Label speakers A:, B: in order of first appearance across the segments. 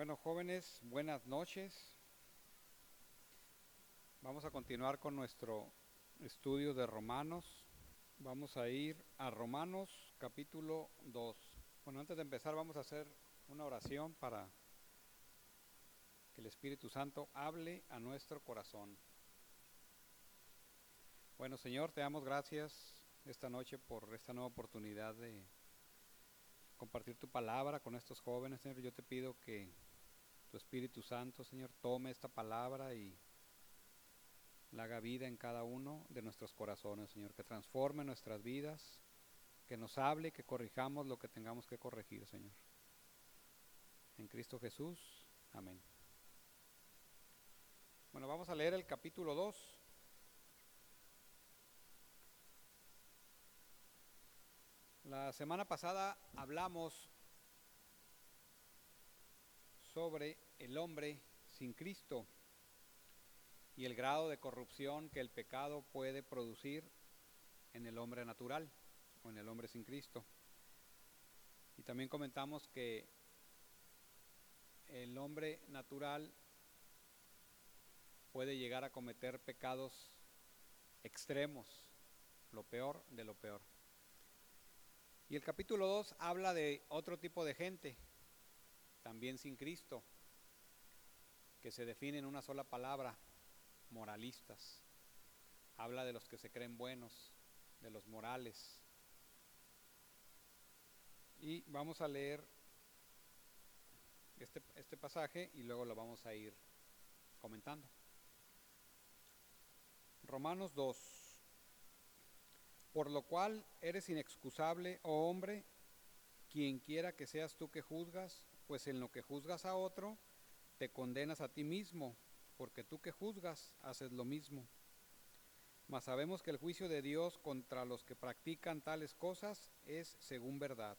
A: Bueno, jóvenes, buenas noches. Vamos a continuar con nuestro estudio de Romanos. Vamos a ir a Romanos capítulo 2. Bueno, antes de empezar vamos a hacer una oración para que el Espíritu Santo hable a nuestro corazón. Bueno, Señor, te damos gracias esta noche por esta nueva oportunidad de compartir tu palabra con estos jóvenes. Señor, yo te pido que tu Espíritu Santo, Señor, tome esta palabra y la haga vida en cada uno de nuestros corazones, Señor, que transforme nuestras vidas, que nos hable, que corrijamos lo que tengamos que corregir, Señor. En Cristo Jesús, amén. Bueno, vamos a leer el capítulo 2. La semana pasada hablamos sobre el hombre sin Cristo y el grado de corrupción que el pecado puede producir en el hombre natural o en el hombre sin Cristo. Y también comentamos que el hombre natural puede llegar a cometer pecados extremos, lo peor de lo peor. Y el capítulo 2 habla de otro tipo de gente, también sin Cristo, que se define en una sola palabra: moralistas. Habla de los que se creen buenos, de los morales. Y vamos a leer este pasaje y luego lo vamos a ir comentando. Romanos 2. Por lo cual eres inexcusable, oh hombre, quien quiera que seas tú que juzgas, pues en lo que juzgas a otro, te condenas a ti mismo, porque tú que juzgas haces lo mismo. Mas sabemos que el juicio de Dios contra los que practican tales cosas es según verdad.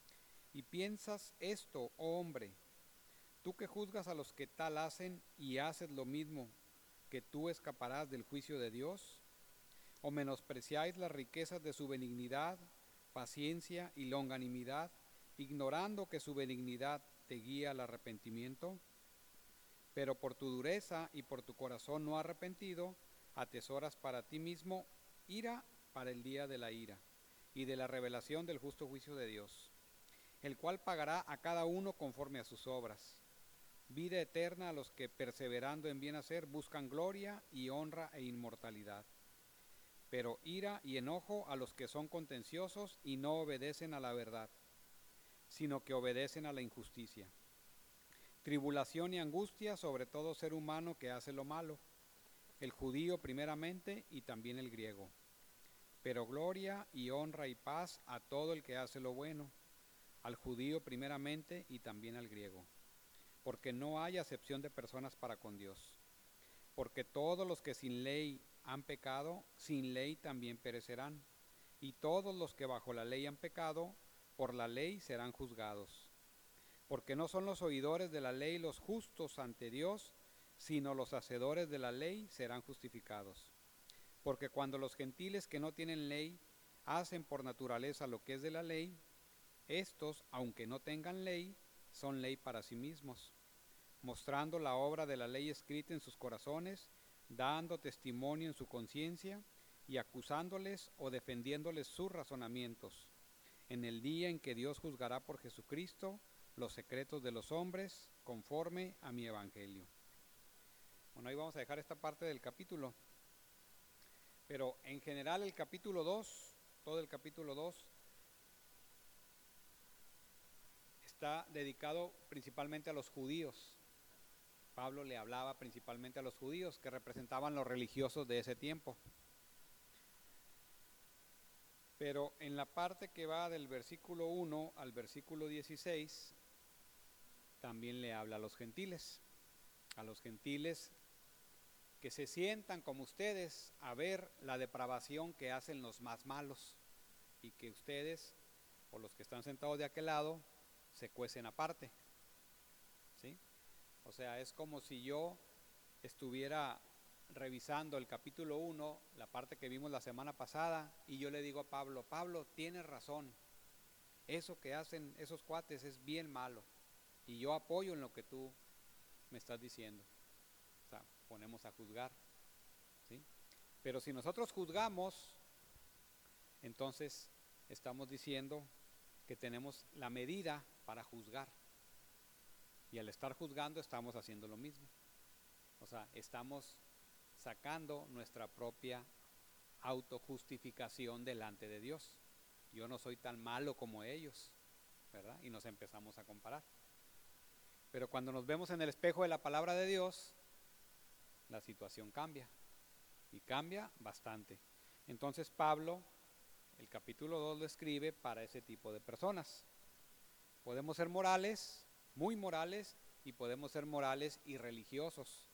A: Y piensas esto, oh hombre, tú que juzgas a los que tal hacen y haces lo mismo, que tú escaparás del juicio de Dios. ¿O menospreciáis las riquezas de su benignidad, paciencia y longanimidad, ignorando que su benignidad te guía al arrepentimiento? Pero por tu dureza y por tu corazón no arrepentido, atesoras para ti mismo ira para el día de la ira y de la revelación del justo juicio de Dios, el cual pagará a cada uno conforme a sus obras. Vida eterna a los que, perseverando en bien hacer, buscan gloria y honra e inmortalidad. Pero ira y enojo a los que son contenciosos y no obedecen a la verdad, sino que obedecen a la injusticia. Tribulación y angustia sobre todo ser humano que hace lo malo, el judío primeramente y también el griego. Pero gloria y honra y paz a todo el que hace lo bueno, al judío primeramente y también al griego. Porque no hay acepción de personas para con Dios. Porque todos los que sin ley han pecado, sin ley también perecerán. Y todos los que bajo la ley han pecado, por la ley serán juzgados. Porque no son los oidores de la ley los justos ante Dios, sino los hacedores de la ley serán justificados. Porque cuando los gentiles que no tienen ley hacen por naturaleza lo que es de la ley, estos, aunque no tengan ley, son ley para sí mismos, mostrando la obra de la ley escrita en sus corazones, dando testimonio en su conciencia y acusándoles o defendiéndoles sus razonamientos, en el día en que Dios juzgará por Jesucristo los secretos de los hombres conforme a mi evangelio. Bueno, ahí vamos a dejar esta parte del capítulo, pero en general el capítulo 2, todo el capítulo 2, está dedicado principalmente a los judíos. Pablo le hablaba principalmente a los judíos, que representaban los religiosos de ese tiempo. Pero en la parte que va del versículo 1 al versículo 16, también le habla a los gentiles que se sientan como ustedes a ver la depravación que hacen los más malos y que ustedes, o los que están sentados de aquel lado, se cuecen aparte, ¿sí? O sea, es como si yo estuviera revisando el capítulo 1, la parte que vimos la semana pasada, y yo le digo a Pablo, tienes razón, eso que hacen esos cuates es bien malo. y yo apoyo en lo que tú me estás diciendo. O sea, ponemos a juzgar, ¿sí? Pero si nosotros juzgamos, entonces estamos diciendo que tenemos la medida para juzgar. Y al estar juzgando estamos haciendo lo mismo. O sea, estamos sacando nuestra propia autojustificación delante de Dios. Yo no soy tan malo como ellos, ¿verdad? Y nos empezamos a comparar. Pero cuando nos vemos en el espejo de la palabra de Dios, la situación cambia. Y cambia bastante. Entonces Pablo, el capítulo 2 lo escribe para ese tipo de personas. Podemos ser morales, muy morales, y podemos ser morales y religiosos.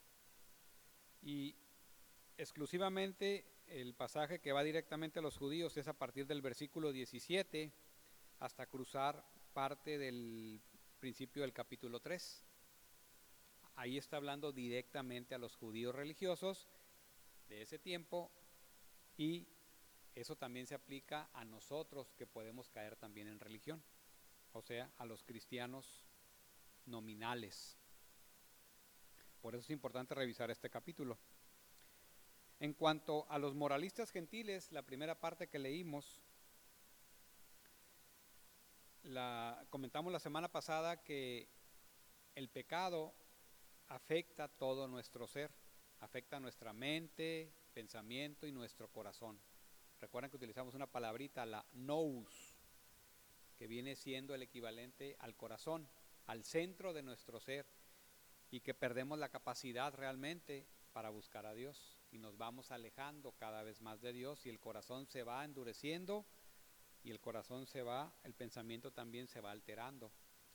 A: Y exclusivamente el pasaje que va directamente a los judíos es a partir del versículo 17 hasta cruzar parte del principio del capítulo 3. Ahí está hablando directamente a los judíos religiosos de ese tiempo, y eso también se aplica a nosotros que podemos caer también en religión, o sea, a los cristianos nominales. Por eso es importante revisar este capítulo. En cuanto a los moralistas gentiles, la primera parte que leímos, comentamos la semana pasada que el pecado afecta todo nuestro ser, afecta nuestra mente, pensamiento y nuestro corazón. Recuerden que utilizamos una palabrita, la nous, que viene siendo el equivalente al corazón, al centro de nuestro ser, y que perdemos la capacidad realmente para buscar a Dios y nos vamos alejando cada vez más de Dios, y el corazón se va endureciendo y el pensamiento también se va alterando.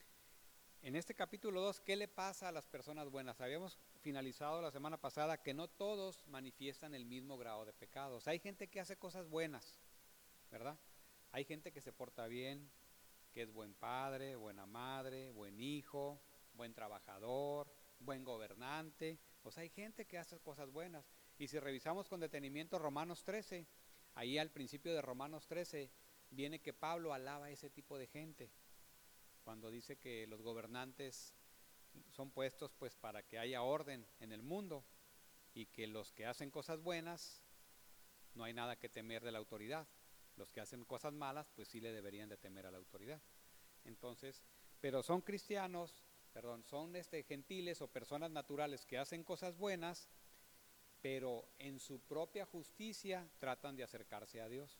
A: En este capítulo 2, ¿qué le pasa a las personas buenas? Habíamos finalizado la semana pasada que no todos manifiestan el mismo grado de pecado. O sea, hay gente que hace cosas buenas, ¿verdad? Hay gente que se porta bien, que es buen padre, buena madre, buen hijo, buen trabajador, buen gobernante. O sea, hay gente que hace cosas buenas. Y si revisamos con detenimiento Romanos 13, ahí al principio de Romanos 13 viene que Pablo alaba a ese tipo de gente, cuando dice que los gobernantes son puestos pues para que haya orden en el mundo, y que los que hacen cosas buenas no hay nada que temer de la autoridad. Los que hacen cosas malas pues sí le deberían de temer a la autoridad. Entonces, pero son cristianos, son gentiles o personas naturales que hacen cosas buenas, pero en su propia justicia tratan de acercarse a Dios.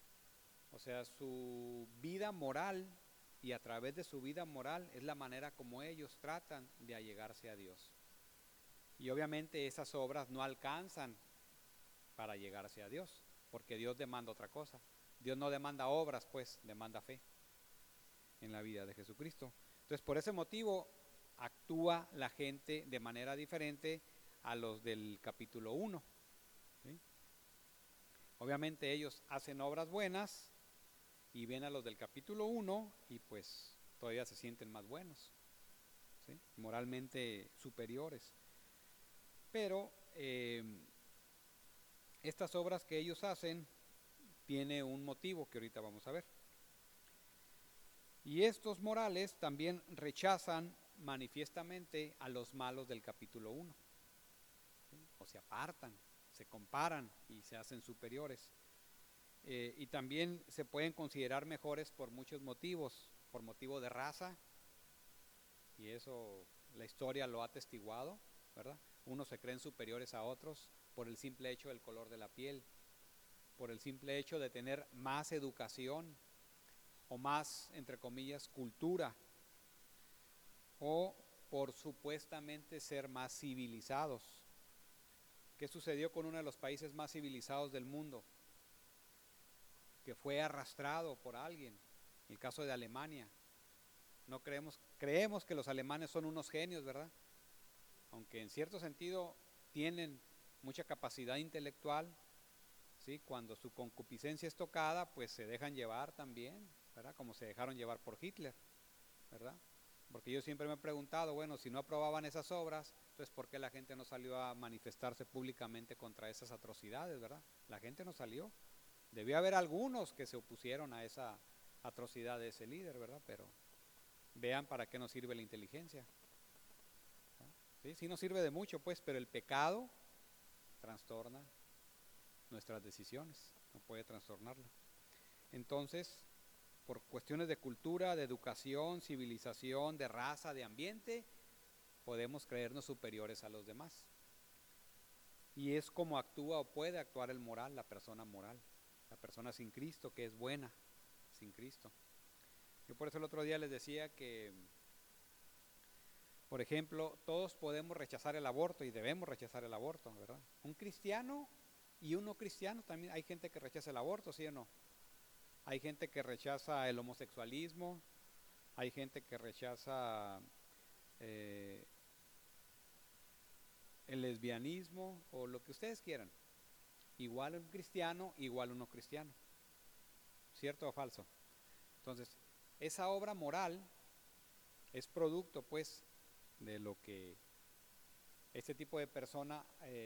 A: O sea, su vida moral, y a través de su vida moral es la manera como ellos tratan de allegarse a Dios. Y obviamente esas obras no alcanzan para llegarse a Dios, porque Dios demanda otra cosa. Dios no demanda obras, pues demanda fe en la vida de Jesucristo. Entonces, por ese motivo actúa la gente de manera diferente a los del capítulo 1. ¿Sí? Obviamente ellos hacen obras buenas y ven a los del capítulo 1 y pues todavía se sienten más buenos, ¿sí? Moralmente superiores. Pero estas obras que ellos hacen tiene un motivo que ahorita vamos a ver. Y estos morales también rechazan manifiestamente a los malos del capítulo 1, ¿sí? O se apartan, se comparan y se hacen superiores. Y también se pueden considerar mejores por muchos motivos, por motivo de raza, y eso la historia lo ha atestiguado, ¿verdad? Unos se creen superiores a otros por el simple hecho del color de la piel, por el simple hecho de tener más educación o más, entre comillas, cultura, o por supuestamente ser más civilizados. ¿Qué sucedió con uno de los países más civilizados del mundo? Que fue arrastrado por alguien, el caso de Alemania. No creemos que los alemanes son unos genios, ¿verdad? Aunque en cierto sentido tienen mucha capacidad intelectual, ¿sí? Cuando su concupiscencia es tocada, pues se dejan llevar también, ¿verdad? Como se dejaron llevar por Hitler, ¿verdad? Porque yo siempre me he preguntado, bueno, si no aprobaban esas obras, entonces ¿por qué la gente no salió a manifestarse públicamente contra esas atrocidades, ¿verdad? La gente no salió. Debió haber algunos que se opusieron a esa atrocidad de ese líder, ¿verdad? Pero vean para qué nos sirve la inteligencia. ¿Sí? Sí nos sirve de mucho, pues, pero el pecado trastorna nuestras decisiones, no puede trastornarla. Entonces, por cuestiones de cultura, de educación, civilización, de raza, de ambiente, podemos creernos superiores a los demás. Y es como actúa o puede actuar el moral, la persona sin Cristo, que es buena, sin Cristo. Yo por eso el otro día les decía que, por ejemplo, todos podemos rechazar el aborto y debemos rechazar el aborto, ¿verdad? Un cristiano y un no cristiano también, hay gente que rechaza el aborto, ¿sí o no? Hay gente que rechaza el homosexualismo, hay gente que rechaza el lesbianismo o lo que ustedes quieran. Igual un cristiano, igual un no cristiano. ¿Cierto o falso? Entonces, esa obra moral es producto, pues, de lo que este tipo de persona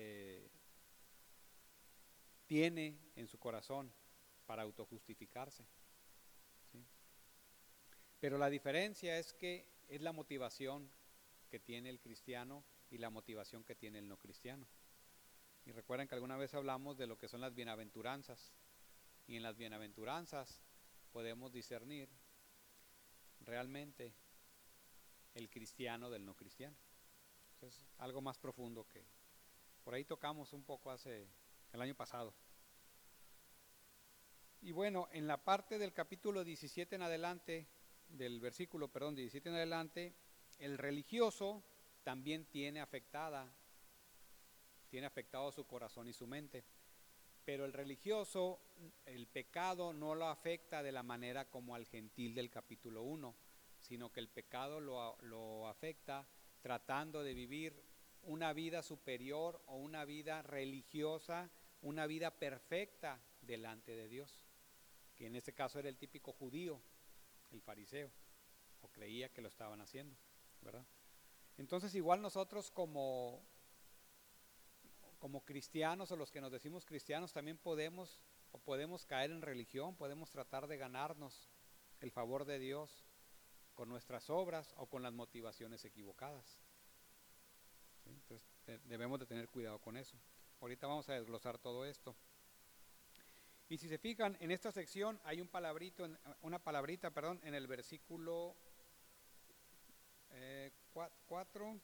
A: tiene en su corazón para autojustificarse. ¿Sí? Pero la diferencia es que es la motivación que tiene el cristiano y la motivación que tiene el no cristiano. Y recuerden que alguna vez hablamos de lo que son las bienaventuranzas. Y en las bienaventuranzas podemos discernir realmente el cristiano del no cristiano. Entonces, algo más profundo que por ahí tocamos un poco el año pasado. Y bueno, en la parte del capítulo 17 en adelante, del versículo, 17 en adelante, el religioso también tiene afectado su corazón y su mente. Pero el religioso, el pecado no lo afecta de la manera como al gentil del capítulo 1, sino que el pecado lo afecta tratando de vivir una vida superior o una vida religiosa, una vida perfecta delante de Dios, que en este caso era el típico judío, el fariseo, o creía que lo estaban haciendo, ¿verdad? Entonces igual nosotros como cristianos o los que nos decimos cristianos también podemos caer en religión, podemos tratar de ganarnos el favor de Dios con nuestras obras o con las motivaciones equivocadas. ¿Sí? Entonces debemos de tener cuidado con eso. Ahorita vamos a desglosar todo esto. Y si se fijan, en esta sección hay una palabrita en el versículo 4.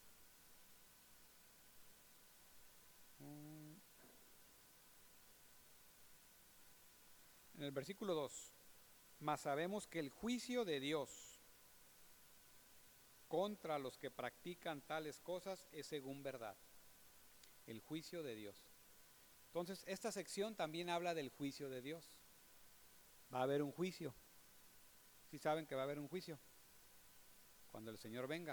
A: En el versículo 2, mas sabemos que el juicio de Dios contra los que practican tales cosas es según verdad. El juicio de Dios. Entonces, esta sección también habla del juicio de Dios. Va a haber un juicio. ¿Sí saben que va a haber un juicio? Cuando el Señor venga,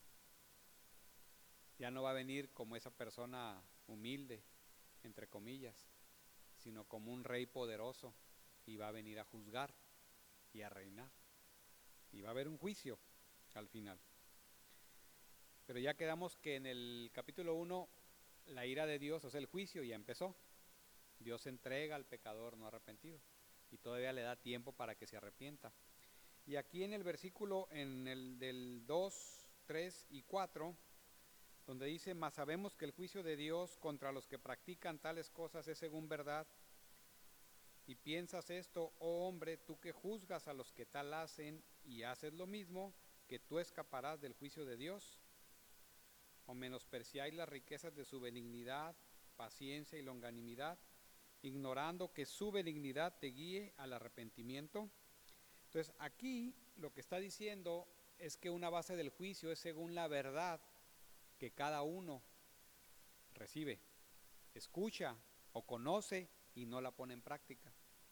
A: ya no va a venir como esa persona humilde, entre comillas, sino como un rey poderoso, y va a venir a juzgar y a reinar. Y va a haber un juicio al final. Pero ya quedamos que en el capítulo 1 la ira de Dios, o sea, el juicio ya empezó. Dios entrega al pecador no arrepentido y todavía le da tiempo para que se arrepienta. Y aquí en el versículo, en el del 2, 3 y 4, donde dice, mas sabemos que el juicio de Dios contra los que practican tales cosas es según verdad. Y piensas esto, oh hombre, tú que juzgas a los que tal hacen y haces lo mismo, que tú escaparás del juicio de Dios. O menospreciáis las riquezas de su benignidad, paciencia y longanimidad, ignorando que su benignidad te guíe al arrepentimiento. Entonces aquí lo que está diciendo es que una base del juicio es según la verdad que cada uno recibe, escucha o conoce y no la pone en práctica.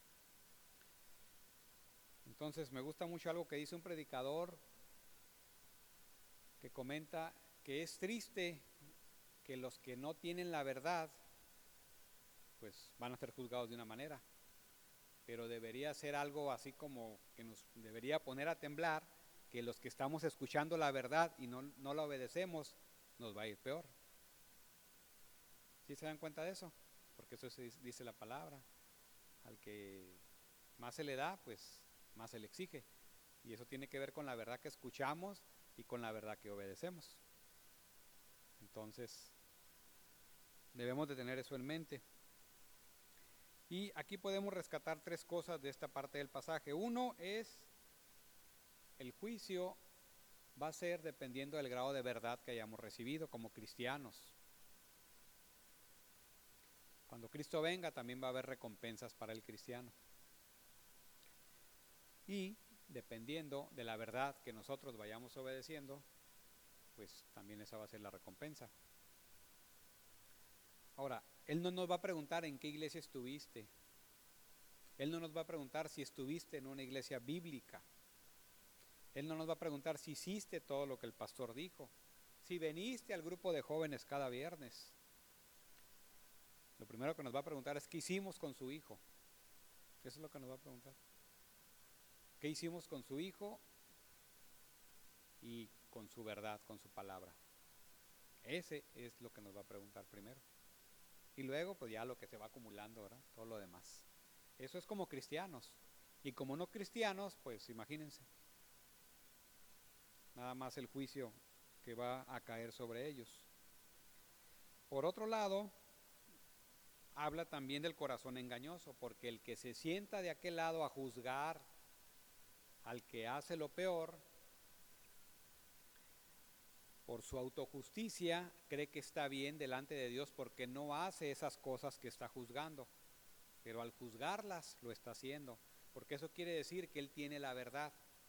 A: Entonces me gusta mucho algo que dice un predicador que comenta que es triste que los que no tienen la verdad pues van a ser juzgados de una manera, pero debería ser algo así como que nos debería poner a temblar que los que estamos escuchando la verdad y no la obedecemos, nos va a ir peor. ¿Sí se dan cuenta de eso? Porque eso dice la palabra. Al que más se le da, pues más se le exige. Y eso tiene que ver con la verdad que escuchamos y con la verdad que obedecemos. Entonces, debemos de tener eso en mente. Y aquí podemos rescatar 3 cosas de esta parte del pasaje. Uno es, el juicio va a ser dependiendo del grado de verdad que hayamos recibido como cristianos. Cuando Cristo venga también va a haber recompensas para el cristiano. Y dependiendo de la verdad que nosotros vayamos obedeciendo, pues también esa va a ser la recompensa. Ahora, Él no nos va a preguntar en qué iglesia estuviste. Él no nos va a preguntar si estuviste en una iglesia bíblica. Él no nos va a preguntar si hiciste todo lo que el pastor dijo, si veniste al grupo de jóvenes cada viernes. Lo primero que nos va a preguntar es qué hicimos con su hijo. Eso es lo que nos va a preguntar. ¿Qué hicimos con su hijo y con su verdad, con su palabra? Ese es lo que nos va a preguntar primero. Y luego pues ya lo que se va acumulando, ¿verdad? Todo lo demás. Eso es como cristianos. Y como no cristianos, pues imagínense. Nada más el juicio que va a caer sobre ellos. Por otro lado, habla también del corazón engañoso, porque el que se sienta de aquel lado a juzgar al que hace lo peor, por su autojusticia, cree que está bien delante de Dios porque no hace esas cosas que está juzgando, pero al juzgarlas lo está haciendo, porque eso quiere decir que él tiene la verdad,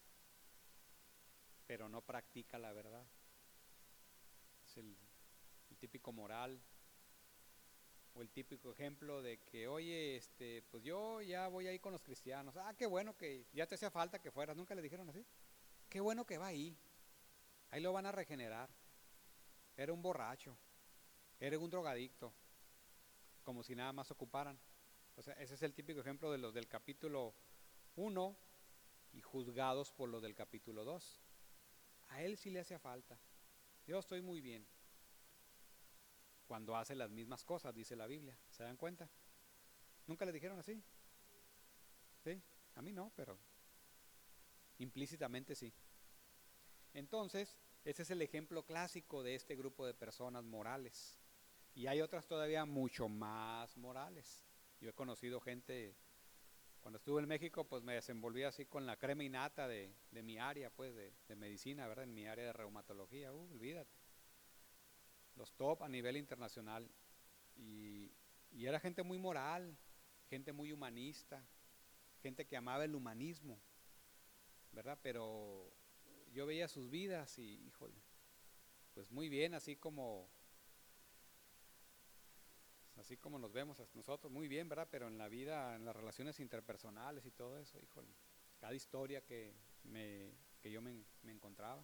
A: pero no practica la verdad. Es el típico moral o el típico ejemplo de que, oye, pues yo ya voy ahí con los cristianos. Ah, qué bueno que ya te hacía falta que fueras. ¿Nunca le dijeron así? Qué bueno que va ahí. Ahí lo van a regenerar. Era un borracho. Era un drogadicto. Como si nada más ocuparan. O sea, ese es el típico ejemplo de los del capítulo 1 y juzgados por los del capítulo 2. A él sí le hacía falta. Yo estoy muy bien. Cuando hace las mismas cosas, dice la Biblia. ¿Se dan cuenta? ¿Nunca le dijeron así? ¿Sí? A mí no, pero implícitamente sí. Entonces, ese es el ejemplo clásico de este grupo de personas morales. Y hay otras todavía mucho más morales. Yo he conocido gente, cuando estuve en México, pues me desenvolví así con la crema innata de mi área, pues de medicina, ¿verdad? En mi área de reumatología, olvídate. Los top a nivel internacional. Y era gente muy moral, gente muy humanista, gente que amaba el humanismo, ¿verdad? Pero yo veía sus vidas y, híjole, pues muy bien, así como nos vemos nosotros, muy bien, ¿verdad? Pero en la vida, en las relaciones interpersonales y todo eso, híjole, cada historia que yo me encontraba.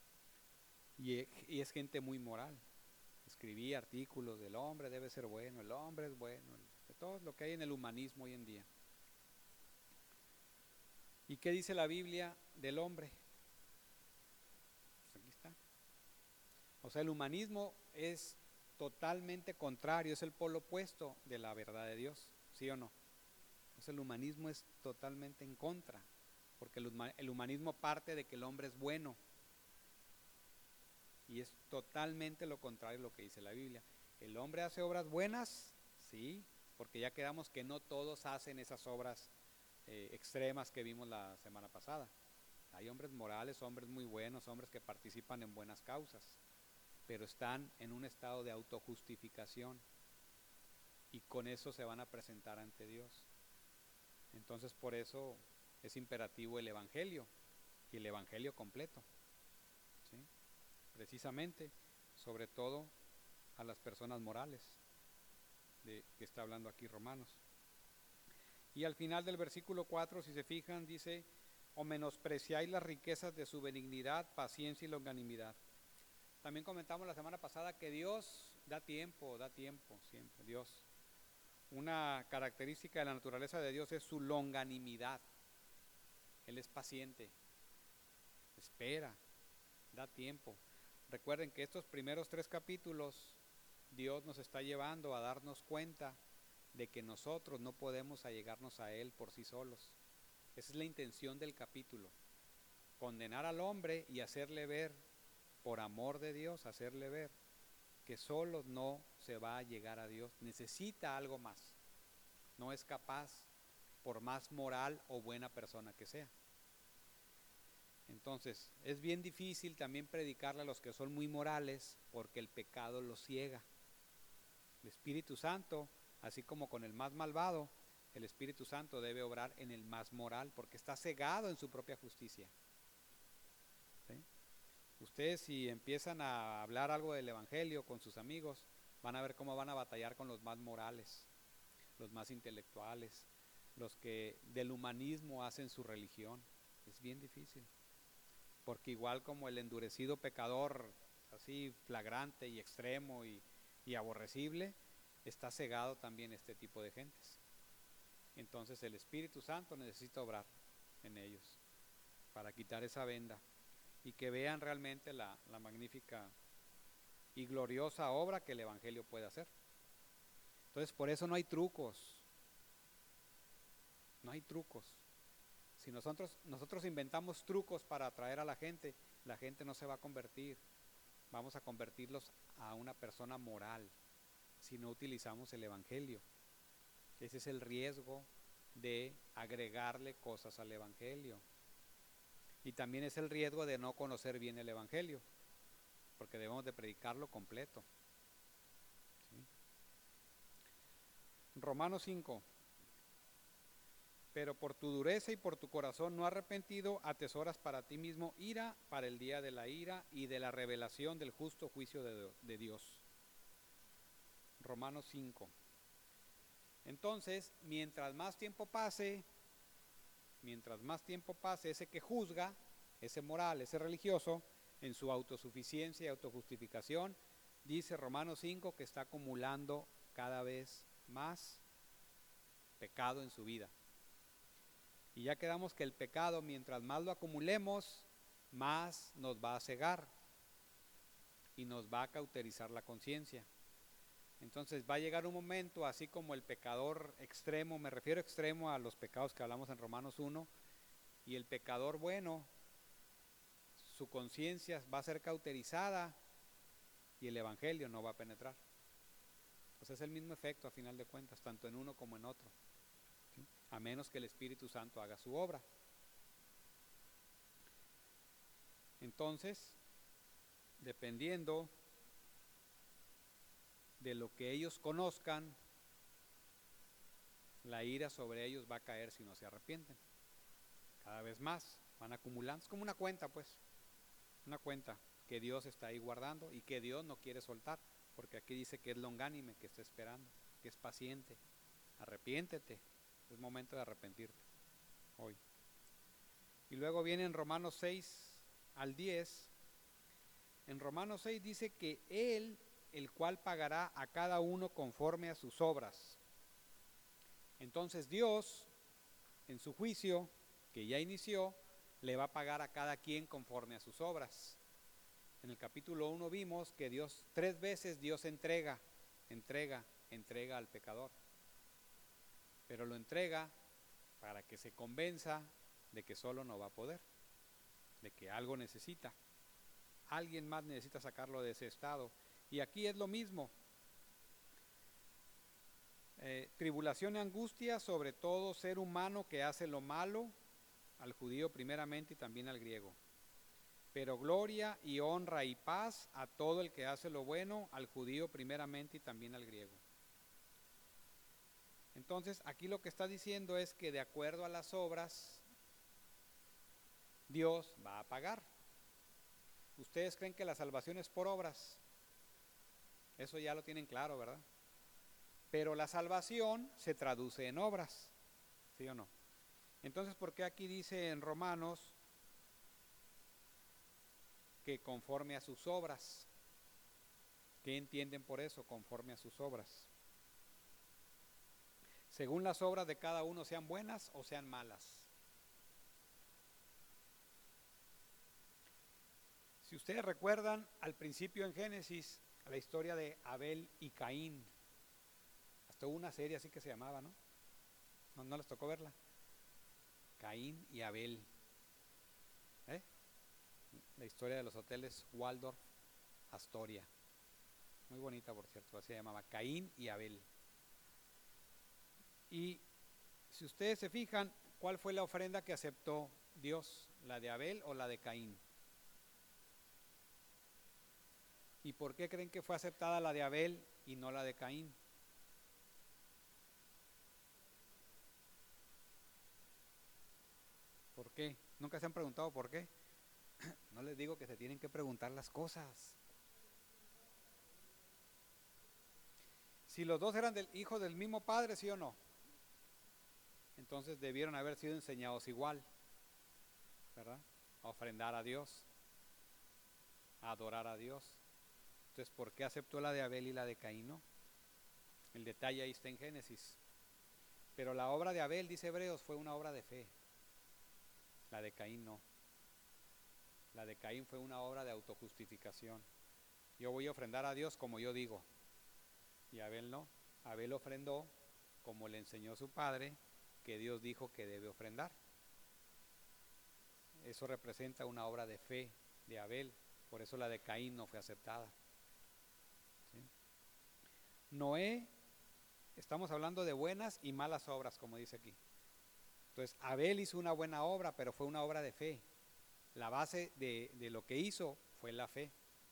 A: Y es gente muy moral. Escribí artículos del hombre debe ser bueno, el hombre es bueno, de todo lo que hay en el humanismo hoy en día. ¿Y qué dice la Biblia del hombre? Pues aquí está. O sea, el humanismo es totalmente contrario, es el polo opuesto de la verdad de Dios, ¿sí o no? O sea, el humanismo es totalmente en contra, porque el humanismo parte de que el hombre es bueno, y es totalmente lo contrario de lo que dice la Biblia. ¿El hombre hace obras buenas? Sí, porque ya quedamos que no todos hacen esas obras extremas que vimos la semana pasada. Hay hombres morales, hombres muy buenos, hombres que participan en buenas causas, pero están en un estado de autojustificación y con eso se van a presentar ante Dios. Entonces por eso es imperativo el Evangelio y el Evangelio completo, ¿sí? Precisamente, sobre todo a las personas morales de que está hablando aquí Romanos. Y al final del versículo 4, si se fijan, dice: o menospreciáis las riquezas de su benignidad, paciencia y longanimidad. También comentamos la semana pasada que Dios da tiempo siempre, Dios. Una característica de la naturaleza de Dios es su longanimidad. Él es paciente, espera, da tiempo. Recuerden que estos primeros 3 capítulos Dios nos está llevando a darnos cuenta de que nosotros no podemos allegarnos a Él por sí solos. Esa es la intención del capítulo. condenar al hombre y hacerle ver, por amor de Dios, hacerle ver que solo no se va a llegar a Dios, necesita algo más, no es capaz por más moral o buena persona que sea. Entonces, es bien difícil también predicarle a los que son muy morales porque el pecado los ciega. El Espíritu Santo, así como con el más malvado, el Espíritu Santo debe obrar en el más moral porque está cegado en su propia justicia. ¿Sí? Ustedes si empiezan a hablar algo del Evangelio con sus amigos, van a ver cómo van a batallar con los más morales, los más intelectuales, los que del humanismo hacen su religión. Es bien difícil, porque igual como el endurecido pecador, así flagrante y extremo y aborrecible, está cegado también este tipo de gentes. Entonces el Espíritu Santo necesita obrar en ellos para quitar esa venda y que vean realmente la magnífica y gloriosa obra que el Evangelio puede hacer. Entonces por eso no hay trucos, no hay trucos. Si nosotros inventamos trucos para atraer a la gente no se va a convertir. Vamos a convertirlos a una persona moral si no utilizamos el Evangelio. Ese es el riesgo de agregarle cosas al Evangelio. Y también es el riesgo de no conocer bien el Evangelio, porque debemos de predicarlo completo. ¿Sí? Romanos 5. Pero por tu dureza y por tu corazón no arrepentido, atesoras para ti mismo ira para el día de la ira y de la revelación del justo juicio de Dios. Romanos 5. Entonces, mientras más tiempo pase, ese que juzga, ese moral, ese religioso, en su autosuficiencia y autojustificación, dice Romanos 5 que está acumulando cada vez más pecado en su vida. Y ya quedamos que el pecado, mientras más lo acumulemos, más nos va a cegar y nos va a cauterizar la conciencia. Entonces va a llegar un momento, así como el pecador extremo, me refiero extremo a los pecados que hablamos en Romanos 1, y el pecador bueno, su conciencia va a ser cauterizada y el Evangelio no va a penetrar. Pues es el mismo efecto a final de cuentas, tanto en uno como en otro, ¿sí? A menos que el Espíritu Santo haga su obra. Entonces, dependiendo de lo que ellos conozcan, la ira sobre ellos va a caer si no se arrepienten. Cada vez más van acumulando. Es como una cuenta, pues. Una cuenta que Dios está ahí guardando y que Dios no quiere soltar. Porque aquí dice que es longánime, que está esperando, que es paciente. Arrepiéntete. Es momento de arrepentirte hoy. Y luego viene en Romanos 6 al 10. En Romanos 6 dice que Él, el cual pagará a cada uno conforme a sus obras. Entonces Dios, en su juicio, que ya inició, le va a pagar a cada quien conforme a sus obras. En el capítulo 1 vimos que Dios, 3 veces Dios entrega al pecador. Pero lo entrega para que se convenza de que solo no va a poder, de que algo necesita. Alguien más necesita sacarlo de ese estado. Y aquí es lo mismo. Tribulación y angustia sobre todo ser humano que hace lo malo, al judío primeramente y también al griego. Pero gloria y honra y paz a todo el que hace lo bueno, al judío primeramente y también al griego. Entonces, aquí lo que está diciendo es que de acuerdo a las obras, Dios va a pagar. ¿Ustedes creen que la salvación es por obras? Eso ya lo tienen claro, ¿verdad? Pero la salvación se traduce en obras, ¿sí o no? Entonces, ¿por qué aquí dice en Romanos que conforme a sus obras? ¿Qué entienden por eso, conforme a sus obras? Según las obras de cada uno, sean buenas o sean malas. Si ustedes recuerdan, al principio en Génesis, la historia de Abel y Caín, hasta hubo una serie así que se llamaba, ¿no? ¿No les tocó verla? Caín y Abel. la historia de los hoteles Waldorf Astoria. Muy bonita, por cierto, así se llamaba, Caín y Abel. Y si ustedes se fijan, ¿cuál fue la ofrenda que aceptó Dios? ¿La de Abel o la de Caín? ¿Y por qué creen que fue aceptada la de Abel y no la de Caín? ¿Por qué? ¿Nunca se han preguntado por qué? No les digo que se tienen que preguntar las cosas. Si los dos eran hijos del mismo padre, ¿sí o no? Entonces debieron haber sido enseñados igual, ¿verdad? A ofrendar a Dios, a adorar a Dios. Entonces, ¿por qué aceptó la de Abel y la de Caín no? El detalle ahí está en Génesis. Pero la obra de Abel, dice Hebreos, fue una obra de fe. La de Caín no. La de Caín fue una obra de autojustificación. Yo voy a ofrendar a Dios como yo digo. Y Abel no. Abel ofrendó como le enseñó su padre, que Dios dijo que debe ofrendar. Eso representa una obra de fe de Abel. Por eso la de Caín no fue aceptada. ¿Sí? Noé, estamos hablando de buenas y malas obras, como dice aquí. Entonces, Abel hizo una buena obra, pero fue una obra de fe. La base de lo que hizo fue la fe.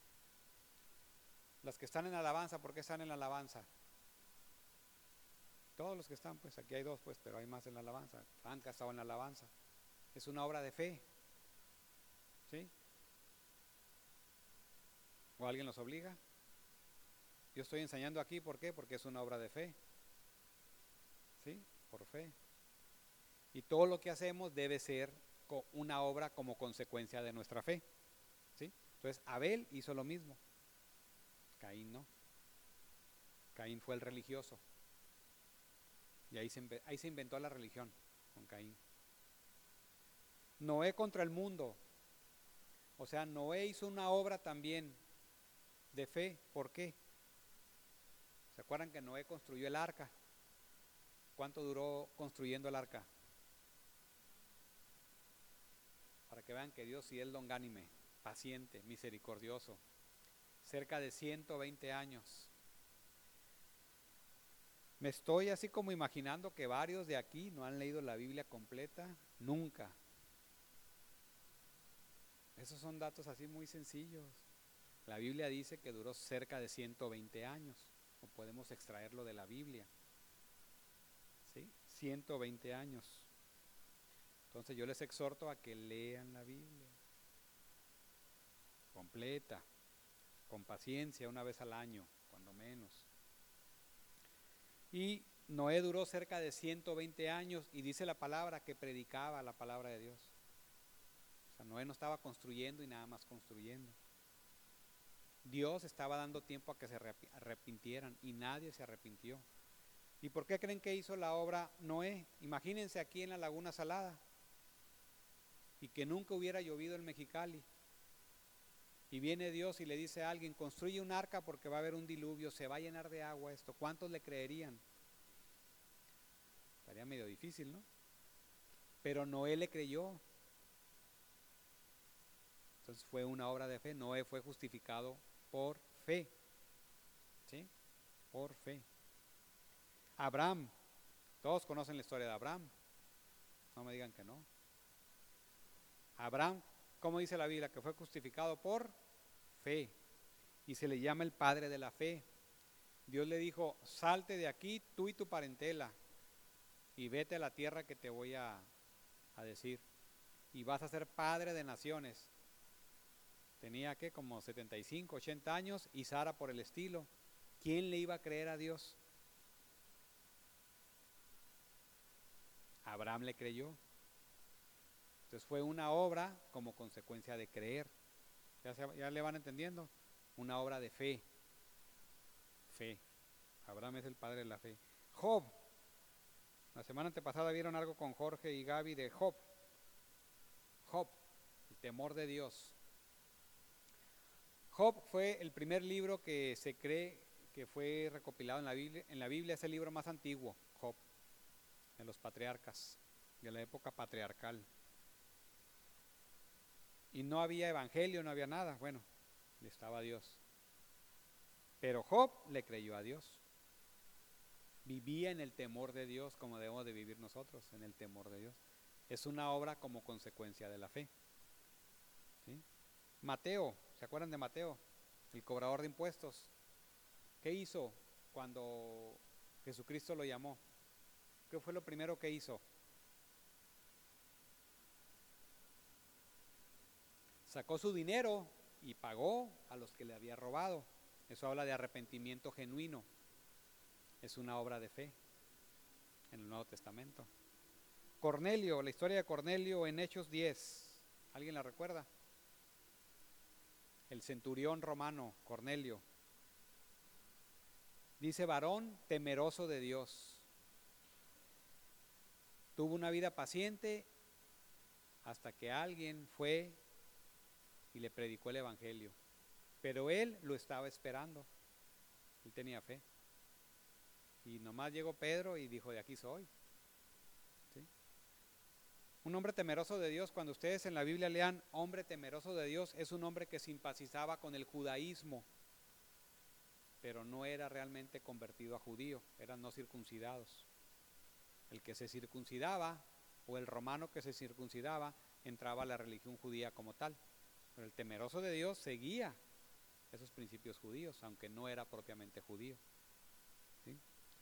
A: Los que están en alabanza, ¿por qué están en la alabanza? Todos los que están, pues aquí hay dos, pues, pero hay más en la alabanza. Franca estaba en la alabanza. Es una obra de fe. ¿Sí? ¿O alguien los obliga? Yo estoy enseñando aquí, ¿por qué? Porque es una obra de fe. ¿Sí? Por fe. Y todo lo que hacemos debe ser una obra como consecuencia de nuestra fe. ¿Sí? Entonces, Abel hizo lo mismo. Caín no. Caín fue el religioso. Y ahí se inventó la religión, con Caín. Noé contra el mundo. O sea, Noé hizo una obra también de fe. ¿Por qué? ¿Se acuerdan que Noé construyó el arca? ¿Cuánto duró construyendo el arca? Para que vean que Dios sí es longánime, paciente, misericordioso. Cerca de 120 años. Me estoy así como imaginando que varios de aquí no han leído la Biblia completa nunca. Esos son datos así muy sencillos. La Biblia dice que duró cerca de 120 años, o podemos extraerlo de la Biblia. ¿Sí? 120 años. Entonces yo les exhorto a que lean la Biblia completa, con paciencia, una vez al año, cuando menos. Y Noé duró cerca de 120 años y dice la palabra que predicaba la palabra de Dios. O sea, Noé no estaba construyendo y nada más construyendo. Dios estaba dando tiempo a que se arrepintieran y nadie se arrepintió. ¿Y por qué creen que hizo la obra Noé? Imagínense aquí en la Laguna Salada y que nunca hubiera llovido en Mexicali. Y viene Dios y le dice a alguien, construye un arca porque va a haber un diluvio, se va a llenar de agua esto. ¿Cuántos le creerían? Estaría medio difícil, ¿no? Pero Noé le creyó. Entonces fue una obra de fe. Noé fue justificado por fe. ¿Sí? Por fe. Abraham. Todos conocen la historia de Abraham. No me digan que no. Abraham, ¿cómo dice la Biblia? Que fue justificado por fe. Y se le llama el padre de la fe. Dios le dijo, salte de aquí tú y tu parentela y vete a la tierra que te voy a decir. Y vas a ser padre de naciones. Tenía que como 75, 80 años y Sara por el estilo. ¿Quién le iba a creer a Dios? Abraham le creyó. Entonces fue una obra como consecuencia de creer. ¿Ya le van entendiendo? Una obra de fe. Fe. Abraham es el padre de la fe. Job. La semana antepasada vieron algo con Jorge y Gaby de Job. Job, el temor de Dios. Job fue el primer libro que se cree que fue recopilado en la Biblia. En la Biblia es el libro más antiguo, Job, de los patriarcas, de la época patriarcal. y no había evangelio, no había nada. Bueno, estaba Dios. Pero Job le creyó a Dios. Vivía en el temor de Dios como debemos de vivir nosotros, en el temor de Dios. Es una obra como consecuencia de la fe. ¿Sí? Mateo, ¿se acuerdan de Mateo? El cobrador de impuestos. ¿Qué hizo cuando Jesucristo lo llamó? ¿Qué fue lo primero que hizo? Sacó su dinero y pagó a los que le había robado. Eso habla de arrepentimiento genuino. Es una obra de fe en el Nuevo Testamento. Cornelio, la historia de Cornelio en Hechos 10. ¿Alguien la recuerda? El centurión romano, Cornelio. Dice: varón temeroso de Dios. Tuvo una vida paciente hasta que alguien fue y le predicó el evangelio. Pero él lo estaba esperando. Él tenía fe. Y nomás llegó Pedro y dijo: de aquí soy. ¿Sí? Un hombre temeroso de Dios, cuando ustedes en la Biblia lean hombre temeroso de Dios, es un hombre que simpatizaba con el judaísmo, pero no era realmente convertido a judío, eran no circuncidados. El que se circuncidaba, o el romano que se circuncidaba, entraba a la religión judía como tal. Pero el temeroso de Dios seguía esos principios judíos, aunque no era propiamente judío. ¿Sí?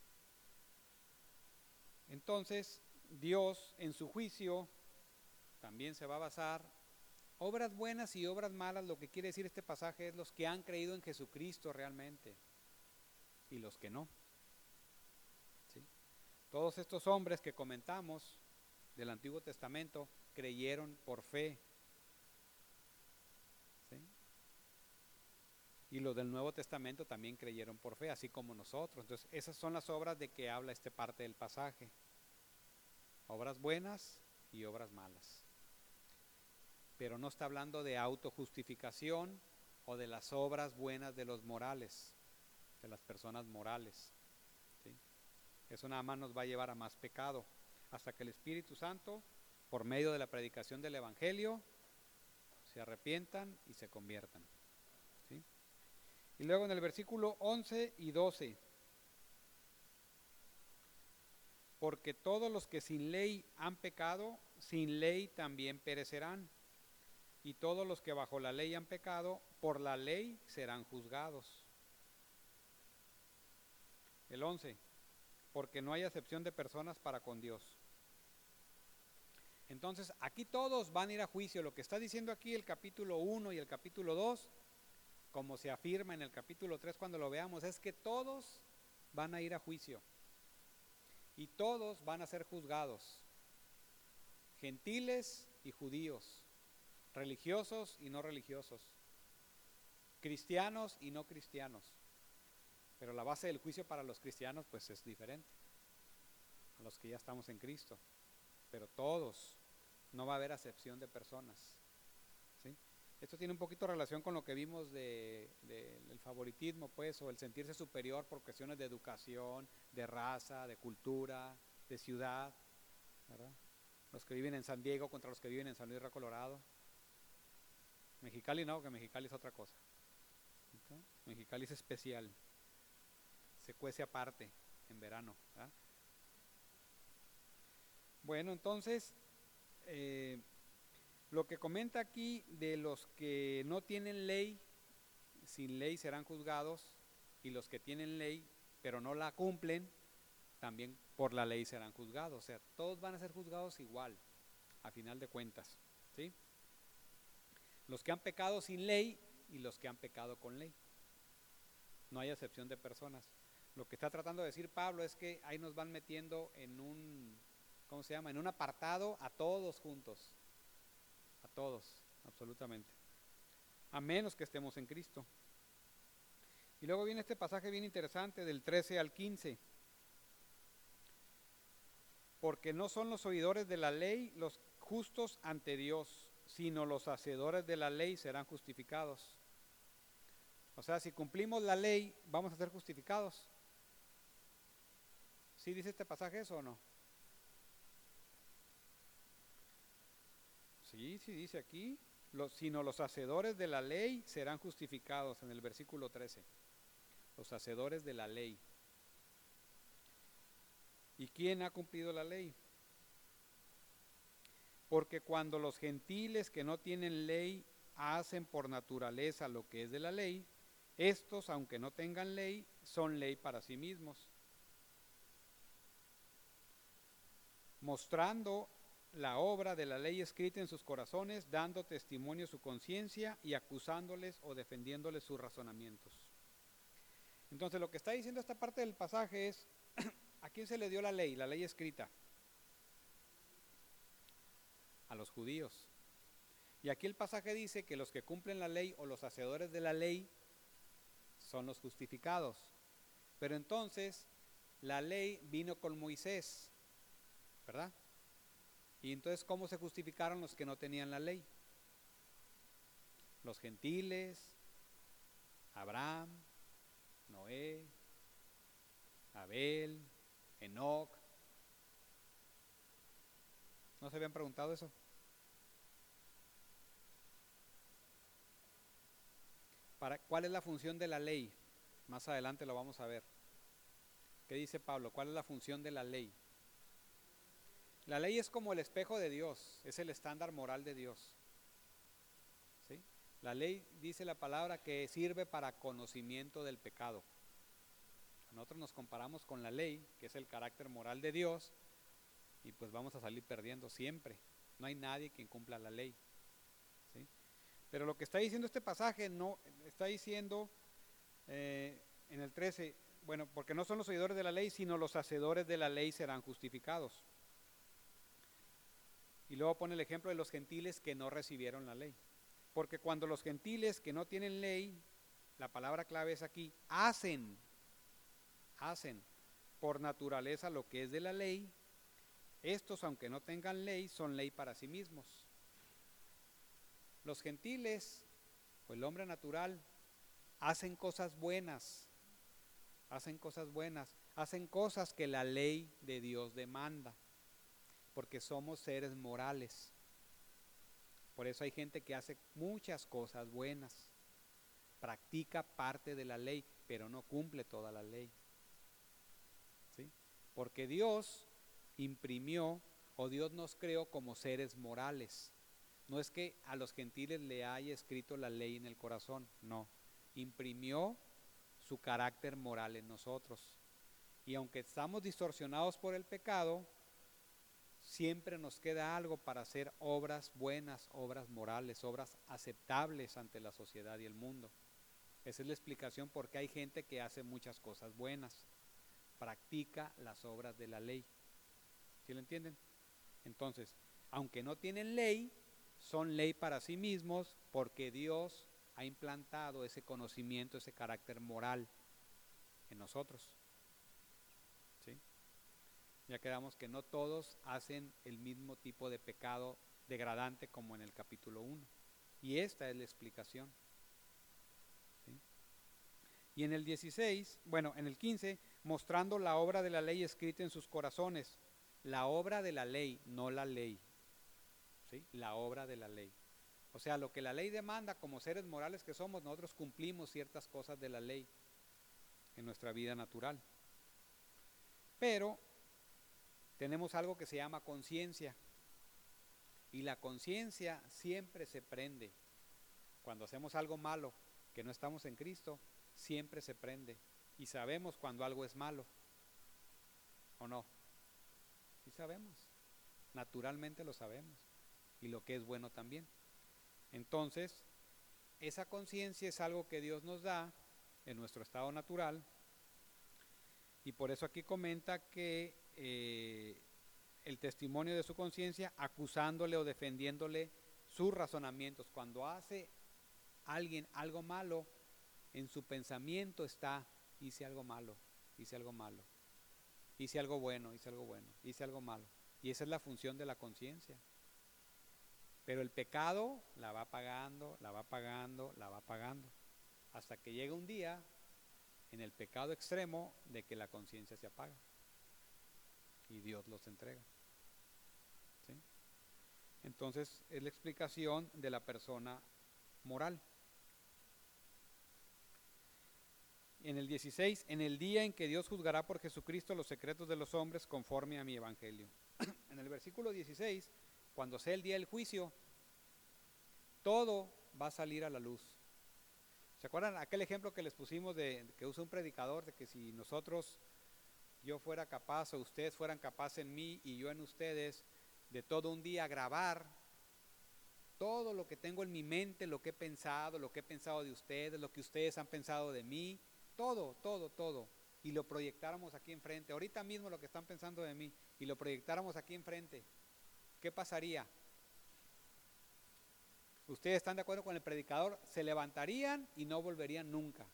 A: Entonces, Dios en su juicio también se va a basar obras buenas y obras malas. Lo que quiere decir este pasaje es los que han creído en Jesucristo realmente y los que no. ¿Sí? Todos estos hombres que comentamos del Antiguo Testamento creyeron por fe. ¿Sí? Y los del Nuevo Testamento también creyeron por fe, así como nosotros. Entonces, esas son las obras de que habla esta parte del pasaje. Obras buenas y obras malas. Pero no está hablando de autojustificación o de las obras buenas de los morales, de las personas morales. ¿Sí? Eso nada más nos va a llevar a más pecado, hasta que el Espíritu Santo, por medio de la predicación del Evangelio, se arrepientan y se conviertan. ¿Sí? Y luego en el versículo 11 y 12. Porque todos los que sin ley han pecado, sin ley también perecerán. Y todos los que bajo la ley han pecado, por la ley serán juzgados. El 11. Porque no hay acepción de personas para con Dios. Entonces, aquí todos van a ir a juicio. Lo que está diciendo aquí el capítulo 1 y el capítulo 2, como se afirma en el capítulo 3 cuando lo veamos, es que todos van a ir a juicio. Y todos van a ser juzgados. Gentiles y judíos. Religiosos y no religiosos. Cristianos y no cristianos. Pero la base del juicio para los cristianos pues es diferente a los que ya estamos en Cristo. Pero todos, no va a haber acepción de personas. ¿Sí? Esto tiene un poquito relación con lo que vimos del favoritismo, pues, o el sentirse superior por cuestiones de educación, de raza, de cultura, de ciudad, ¿verdad? Los que viven en San Diego contra los que viven en San Luis Río Colorado. Mexicali no, que Mexicali es otra cosa. ¿Sí? Mexicali es especial. Se cuece aparte en verano. ¿Verdad? Bueno, entonces, lo que comenta aquí de los que no tienen ley, sin ley serán juzgados, y los que tienen ley, pero no la cumplen, también por la ley serán juzgados. O sea, todos van a ser juzgados igual, a final de cuentas. ¿Sí? Los que han pecado sin ley y los que han pecado con ley. No hay excepción de personas. Lo que está tratando de decir Pablo es que ahí nos van metiendo en un, ¿cómo se llama? En un apartado a todos juntos. A todos, absolutamente. A menos que estemos en Cristo. Y luego viene este pasaje bien interesante del 13 al 15. Porque no son los oidores de la ley los justos ante Dios, sino los hacedores de la ley serán justificados. O sea, si cumplimos la ley, vamos a ser justificados. ¿Sí dice este pasaje eso o no? Sí, sí dice aquí. sino los hacedores de la ley serán justificados, en el versículo 13. Los hacedores de la ley. ¿Y quién ha cumplido la ley? Porque cuando los gentiles que no tienen ley hacen por naturaleza lo que es de la ley, estos, aunque no tengan ley, son ley para sí mismos, mostrando la obra de la ley escrita en sus corazones, dando testimonio su conciencia y acusándoles o defendiéndoles sus razonamientos. Entonces lo que está diciendo esta parte del pasaje es, ¿a quién se le dio la ley escrita? A los judíos. Y aquí el pasaje dice que los que cumplen la ley o los hacedores de la ley son los justificados. Pero entonces la ley vino con Moisés, ¿verdad? Y entonces, ¿cómo se justificaron los que no tenían la ley? Los gentiles, Abraham, Noé, Abel, Enoc. ¿No se habían preguntado eso? ¿Cuál es la función de la ley? Más adelante lo vamos a ver. ¿Qué dice Pablo? ¿Cuál es la función de la ley? La ley es como el espejo de Dios, es el estándar moral de Dios. ¿Sí? La ley, dice la palabra, que sirve para conocimiento del pecado. Nosotros nos comparamos con la ley, que es el carácter moral de Dios, y pues vamos a salir perdiendo siempre. No hay nadie quien cumpla la ley. ¿Sí? Pero lo que está diciendo este pasaje, no está diciendo en el 13, bueno, porque no son los oidores de la ley, sino los hacedores de la ley serán justificados. Y luego pone el ejemplo de los gentiles que no recibieron la ley. Porque cuando los gentiles que no tienen ley, la palabra clave es aquí, hacen por naturaleza lo que es de la ley, estos, aunque no tengan ley, son ley para sí mismos. Los gentiles, o el hombre natural, hacen cosas buenas, hacen cosas que la ley de Dios demanda, porque somos seres morales. Por eso hay gente que hace muchas cosas buenas, practica parte de la ley, pero no cumple toda la ley. ¿Sí? Porque Dios imprimió, o Dios nos creó como seres morales. No es que a los gentiles le haya escrito la ley en el corazón, no. Imprimió su carácter moral en nosotros. Y aunque estamos distorsionados por el pecado, siempre nos queda algo para hacer obras buenas, obras morales, obras aceptables ante la sociedad y el mundo. Esa es la explicación por qué hay gente que hace muchas cosas buenas, practica las obras de la ley. ¿Sí lo entienden? Entonces, aunque no tienen ley, son ley para sí mismos porque Dios ha implantado ese conocimiento, ese carácter moral en nosotros. ¿Sí? Ya quedamos que no todos hacen el mismo tipo de pecado degradante como en el capítulo 1. Y esta es la explicación. ¿Sí? Y en el 16, bueno, en el 15, mostrando la obra de la ley escrita en sus corazones. La obra de la ley, no la ley. ¿Sí? La obra de la ley. O sea, lo que la ley demanda como seres morales que somos, nosotros cumplimos ciertas cosas de la ley en nuestra vida natural. Pero tenemos algo que se llama conciencia. Y la conciencia siempre se prende. Cuando hacemos algo malo, que no estamos en Cristo, siempre se prende. Y sabemos cuando algo es malo. ¿O no? Sí sabemos. Naturalmente lo sabemos. Y lo que es bueno también. Entonces, esa conciencia es algo que Dios nos da en nuestro estado natural. Y por eso aquí comenta que el testimonio de su conciencia, acusándole o defendiéndole sus razonamientos. Cuando hace alguien algo malo, en su pensamiento está, hice algo malo, hice algo malo, hice algo bueno, hice algo bueno, hice algo malo. Y esa es la función de la conciencia. Pero el pecado la va pagando, la va pagando, la va pagando, hasta que llega un día en el pecado extremo de que la conciencia se apaga y Dios los entrega. ¿Sí? Entonces es la explicación de la persona moral. En el 16, en el día en que Dios juzgará por Jesucristo los secretos de los hombres conforme a mi evangelio. En el versículo 16, cuando sea el día del juicio, todo va a salir a la luz. ¿Se acuerdan aquel ejemplo que les pusimos de que usa un predicador, de que si nosotros, yo fuera capaz o ustedes fueran capaces en mí y yo en ustedes, de todo un día grabar todo lo que tengo en mi mente, lo que he pensado de ustedes, lo que ustedes han pensado de mí, todo, y lo proyectáramos aquí enfrente, ahorita mismo lo que están pensando de mí, y lo proyectáramos aquí enfrente, ¿qué pasaría? ¿Ustedes están de acuerdo con el predicador? Se levantarían y no volverían nunca.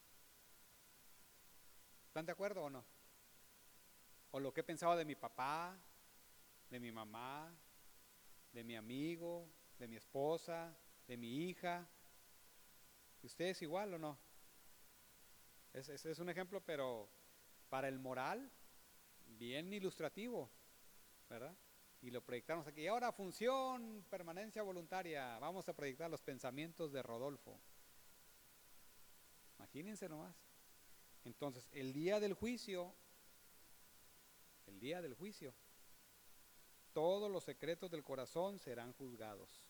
A: ¿Están de acuerdo o no? O lo que he pensado de mi papá, de mi mamá, de mi amigo, de mi esposa, de mi hija. ¿Ustedes igual o no? Es un ejemplo, pero para el moral, bien ilustrativo, ¿verdad? Y lo proyectamos aquí. Y ahora función, permanencia voluntaria. Vamos a proyectar los pensamientos de Rodolfo. Imagínense nomás. Entonces, el día del juicio, todos los secretos del corazón serán juzgados.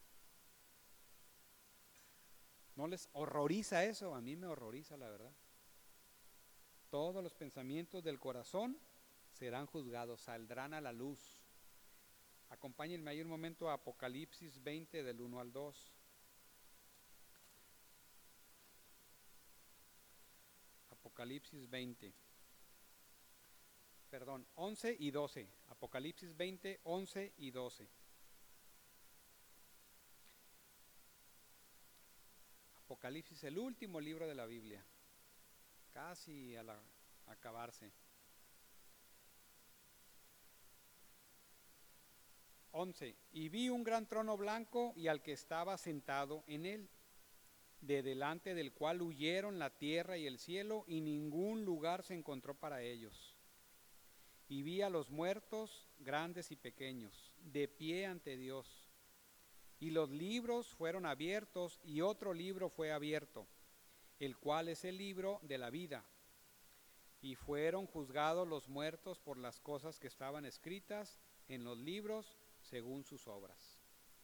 A: ¿No les horroriza eso? A mí me horroriza, la verdad. Todos los pensamientos del corazón serán juzgados, saldrán a la luz. Acompáñenme ahí un momento a Apocalipsis 20 del 1 al 2. Apocalipsis 20. Perdón, 11 y 12. Apocalipsis 20, 11 y 12. Apocalipsis, el último libro de la Biblia, casi a acabarse. 11. Y vi un gran trono blanco y al que estaba sentado en él, de delante del cual huyeron la tierra y el cielo, y ningún lugar se encontró para ellos. Y vi a los muertos, grandes y pequeños, de pie ante Dios. Y los libros fueron abiertos, y otro libro fue abierto, el cual es el libro de la vida. Y fueron juzgados los muertos por las cosas que estaban escritas en los libros según sus obras.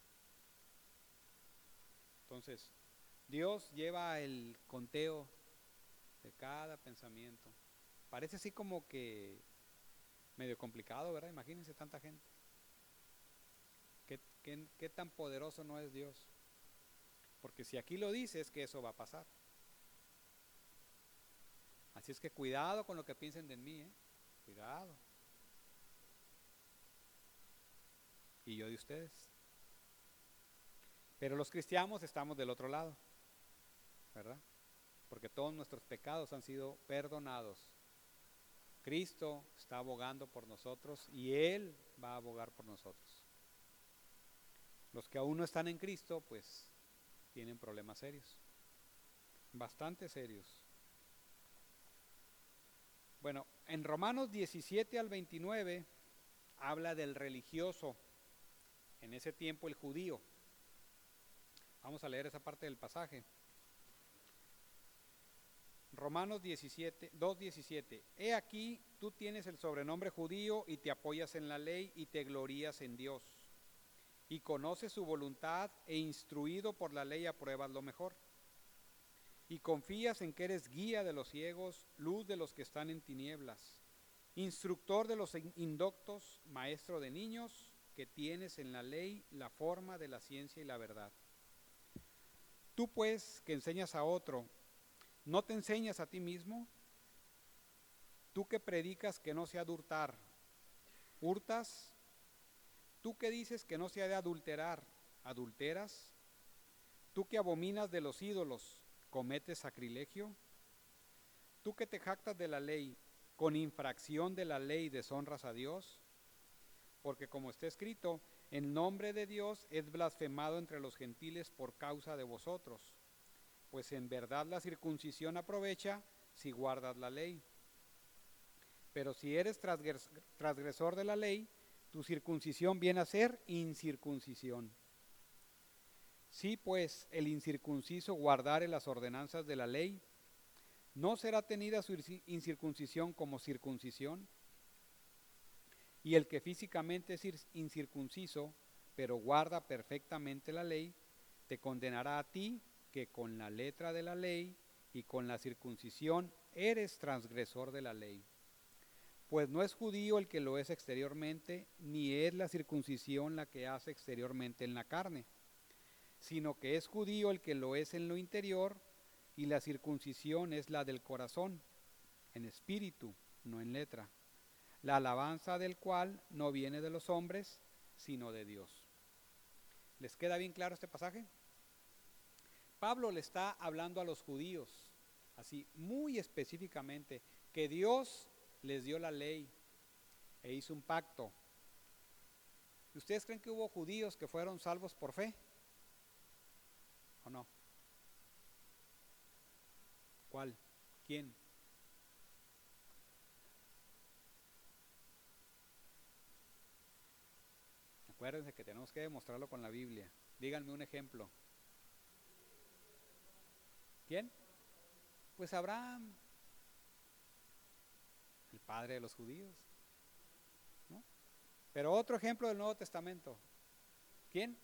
A: Entonces, Dios lleva el conteo de cada pensamiento. Parece así como que medio complicado, ¿verdad? Imagínense tanta gente. ¿Qué tan poderoso no es Dios? Porque si aquí lo dice es que eso va a pasar. Así es que cuidado con lo que piensen de mí, ¿eh? Cuidado. Y yo de ustedes. Pero los cristianos estamos del otro lado, ¿verdad? Porque todos nuestros pecados han sido perdonados. Cristo está abogando por nosotros y Él va a abogar por nosotros. Los que aún no están en Cristo, pues tienen problemas serios, bastante serios. Bueno, en Romanos 17 al 29 habla del religioso, en ese tiempo el judío. Vamos a leer esa parte del pasaje. Romanos 2:17. He aquí, tú tienes el sobrenombre judío y te apoyas en la ley y te glorías en Dios. Y conoces su voluntad e instruido por la ley apruebas lo mejor. Y confías en que eres guía de los ciegos, luz de los que están en tinieblas, instructor de los indoctos, maestro de niños, que tienes en la ley la forma de la ciencia y la verdad. Tú pues, que enseñas a otro, ¿no te enseñas a ti mismo? Tú que predicas que no se ha de hurtar, ¿hurtas? Tú que dices que no se ha de adulterar, ¿adulteras? Tú que abominas de los ídolos, ¿cometes sacrilegio? Tú que te jactas de la ley, con infracción de la ley deshonras a Dios, porque como está escrito, el nombre de Dios es blasfemado entre los gentiles por causa de vosotros, pues en verdad la circuncisión aprovecha si guardas la ley. Pero si eres transgresor de la ley, Tu circuncisión viene a ser incircuncisión. Si pues el incircunciso guardare las ordenanzas de la ley, ¿no será tenida su incircuncisión como circuncisión? Y el que físicamente es incircunciso, pero guarda perfectamente la ley, te condenará a ti, que con la letra de la ley y con la circuncisión eres transgresor de la ley. Pues no es judío el que lo es exteriormente, ni es la circuncisión la que hace exteriormente en la carne, sino que es judío el que lo es en lo interior, y la circuncisión es la del corazón, en espíritu, no en letra, la alabanza del cual no viene de los hombres, sino de Dios. ¿Les queda bien claro este pasaje? Pablo le está hablando a los judíos, así muy específicamente, que Dios les dio la ley e hizo un pacto. ¿Ustedes creen que hubo judíos que fueron salvos por fe? ¿O no? ¿Cuál? ¿Quién? Acuérdense que tenemos que demostrarlo con la Biblia. Díganme un ejemplo. ¿Quién? Pues Abraham, el padre de los judíos, ¿no? Pero otro ejemplo del Nuevo Testamento. ¿Quién?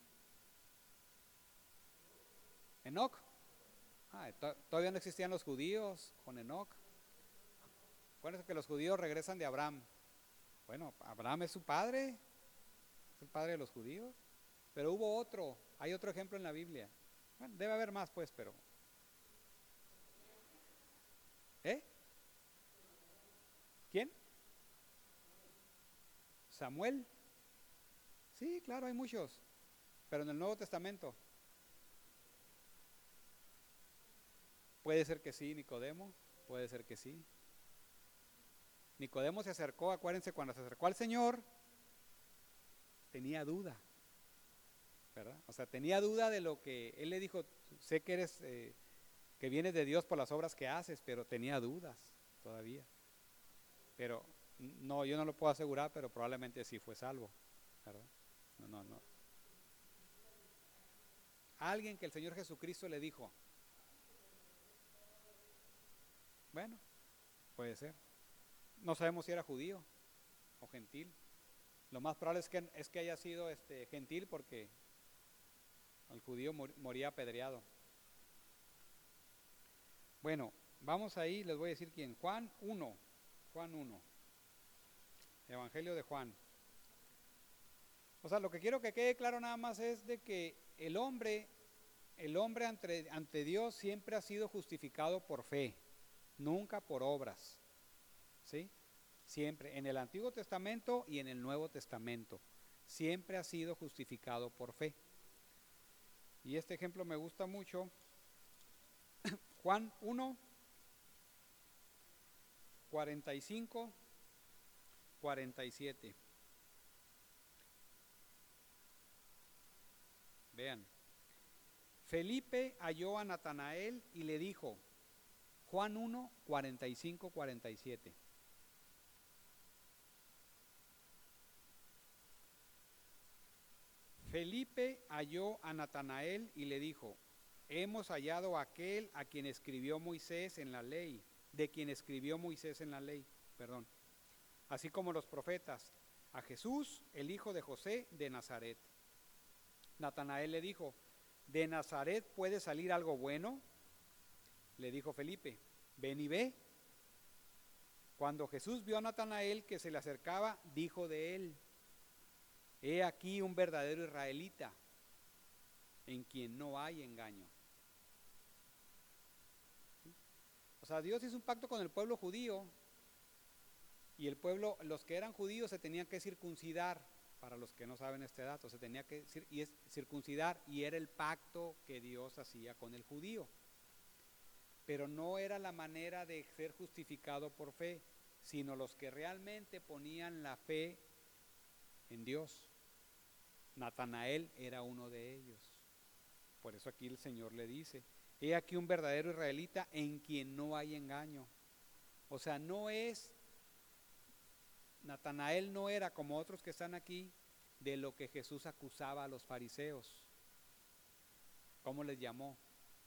A: Enoc. Todavía no existían los judíos con Enoc. Acuérdense que los judíos regresan de Abraham. Bueno, Abraham es su padre, es el padre de los judíos. Pero hubo otro, hay otro ejemplo en la Biblia. Bueno, debe haber más pues, pero... ¿Eh? ¿Quién? Samuel. Sí, claro, hay muchos. Pero en el Nuevo Testamento. Puede ser que sí, Nicodemo, puede ser que sí. Nicodemo se acercó, acuérdense, cuando se acercó al Señor, tenía duda, ¿verdad? O sea, tenía duda de lo que Él le dijo, sé que eres, que vienes de Dios por las obras que haces, pero tenía dudas todavía. Pero no, yo no lo puedo asegurar, pero probablemente sí fue salvo, ¿verdad? No. Alguien que el Señor Jesucristo le dijo, bueno, puede ser. No sabemos si era judío o gentil. Lo más probable es que haya sido gentil, porque el judío moría apedreado. Bueno, vamos ahí, les voy a decir quién. Juan 1, Evangelio de Juan. O sea, lo que quiero que quede claro nada más es de que el hombre ante Dios siempre ha sido justificado por fe, nunca por obras, ¿sí? Siempre, en el Antiguo Testamento y en el Nuevo Testamento, siempre ha sido justificado por fe. Y este ejemplo me gusta mucho. Juan 1, 45, 47. Vean. Felipe halló a Natanael y le dijo, Juan 1, 45, 47. Felipe halló a Natanael y le dijo, hemos hallado a aquel a quien escribió Moisés en la ley, de quien escribió Moisés en la ley, perdón, así como los profetas, a Jesús, el hijo de José de Nazaret. Natanael le dijo, ¿de Nazaret puede salir algo bueno? Le dijo Felipe, ven y ve. Cuando Jesús vio a Natanael que se le acercaba, dijo de él, he aquí un verdadero israelita, en quien no hay engaño. ¿Sí? O sea, Dios hizo un pacto con el pueblo judío, y el pueblo, los que eran judíos se tenían que circuncidar. Para los que no saben este dato, se tenía que circuncidar, y era el pacto que Dios hacía con el judío. Pero no era la manera de ser justificado por fe, sino los que realmente ponían la fe en Dios. Natanael era uno de ellos. Por eso aquí el Señor le dice, he aquí un verdadero israelita en quien no hay engaño. O sea, no es Natanael no era como otros que están aquí, de lo que Jesús acusaba a los fariseos. ¿Cómo les llamó?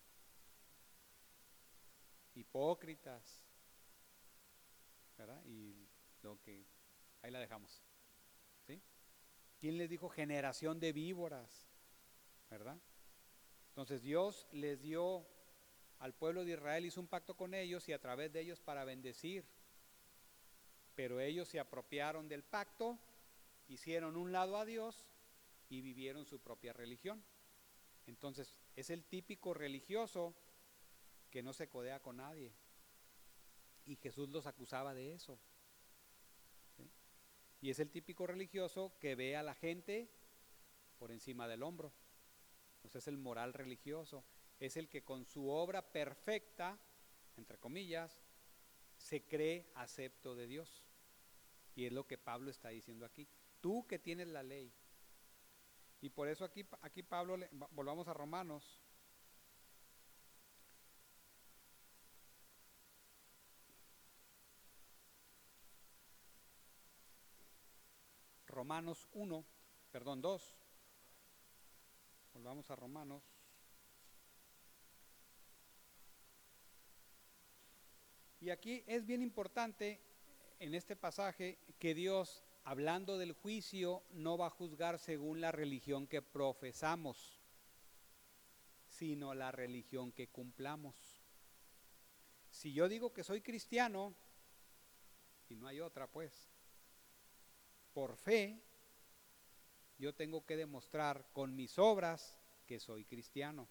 A: Hipócritas, ¿verdad? Y lo que, ahí la dejamos, ¿sí? ¿Quién les dijo generación de víboras? ¿Verdad? Entonces Dios les dio al pueblo de Israel, hizo un pacto con ellos y a través de ellos para bendecir. Pero ellos se apropiaron del pacto, hicieron un lado a Dios y vivieron su propia religión. Entonces es el típico religioso que no se codea con nadie. Y Jesús los acusaba de eso. ¿Sí? Y es el típico religioso que ve a la gente por encima del hombro. Entonces es el moral religioso. Es el que con su obra perfecta, entre comillas, se cree acepto de Dios. Y es lo que Pablo está diciendo aquí. Tú que tienes la ley. Y por eso aquí Pablo, volvamos a Romanos. Romanos 2. Volvamos a Romanos. Y aquí es bien importante en este pasaje que Dios, hablando del juicio, no va a juzgar según la religión que profesamos, sino la religión que cumplamos. Si yo digo que soy cristiano, y no hay otra pues, por fe, yo tengo que demostrar con mis obras que soy cristiano.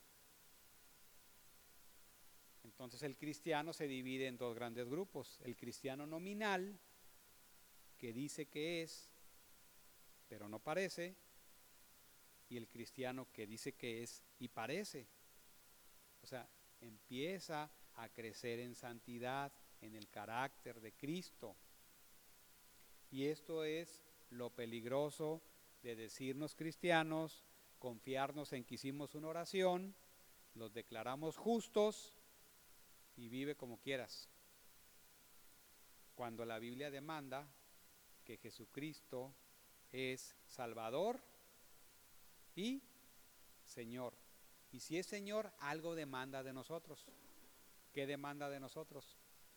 A: Entonces el cristiano se divide en dos grandes grupos: el cristiano nominal, que dice que es, pero no parece, y el cristiano que dice que es y parece. O sea, empieza a crecer en santidad, en el carácter de Cristo. Y esto es lo peligroso de decirnos cristianos, confiarnos en que hicimos una oración, los declaramos justos y vive como quieras. Cuando la Biblia demanda que Jesucristo es Salvador y Señor. Y si es Señor, algo demanda de nosotros. ¿Qué demanda de nosotros?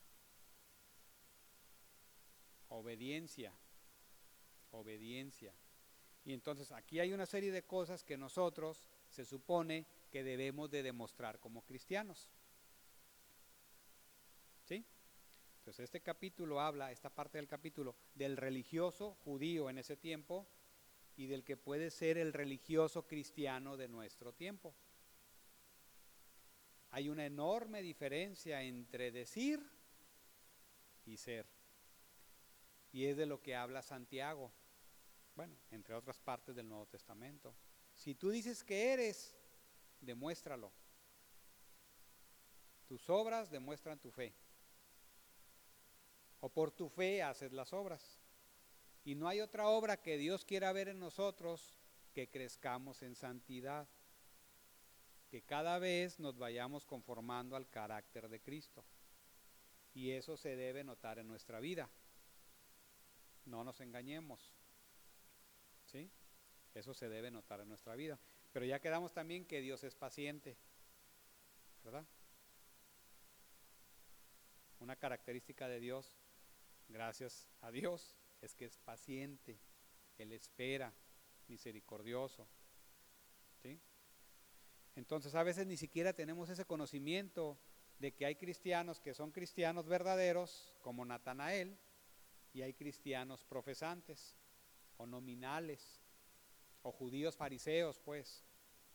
A: Obediencia. Obediencia. Y entonces aquí hay una serie de cosas que nosotros se supone que debemos de demostrar como cristianos. ¿Sí? Entonces este capítulo habla, esta parte del capítulo, del religioso judío en ese tiempo y del que puede ser el religioso cristiano de nuestro tiempo. Hay una enorme diferencia entre decir y ser. Y es de lo que habla Santiago. Bueno, entre otras partes del Nuevo Testamento. Si tú dices que eres, demuéstralo. Tus obras demuestran tu fe. O por tu fe haces las obras. Y no hay otra obra que Dios quiera ver en nosotros que crezcamos en santidad. Que cada vez nos vayamos conformando al carácter de Cristo. Y eso se debe notar en nuestra vida. No nos engañemos. ¿Sí? Eso se debe notar en nuestra vida. Pero ya quedamos también que Dios es paciente, ¿verdad? Una característica de Dios, gracias a Dios, es que es paciente. Él espera, misericordioso. ¿Sí? Entonces a veces ni siquiera tenemos ese conocimiento de que hay cristianos que son cristianos verdaderos, como Natanael, y hay cristianos profesantes o nominales o judíos fariseos, pues.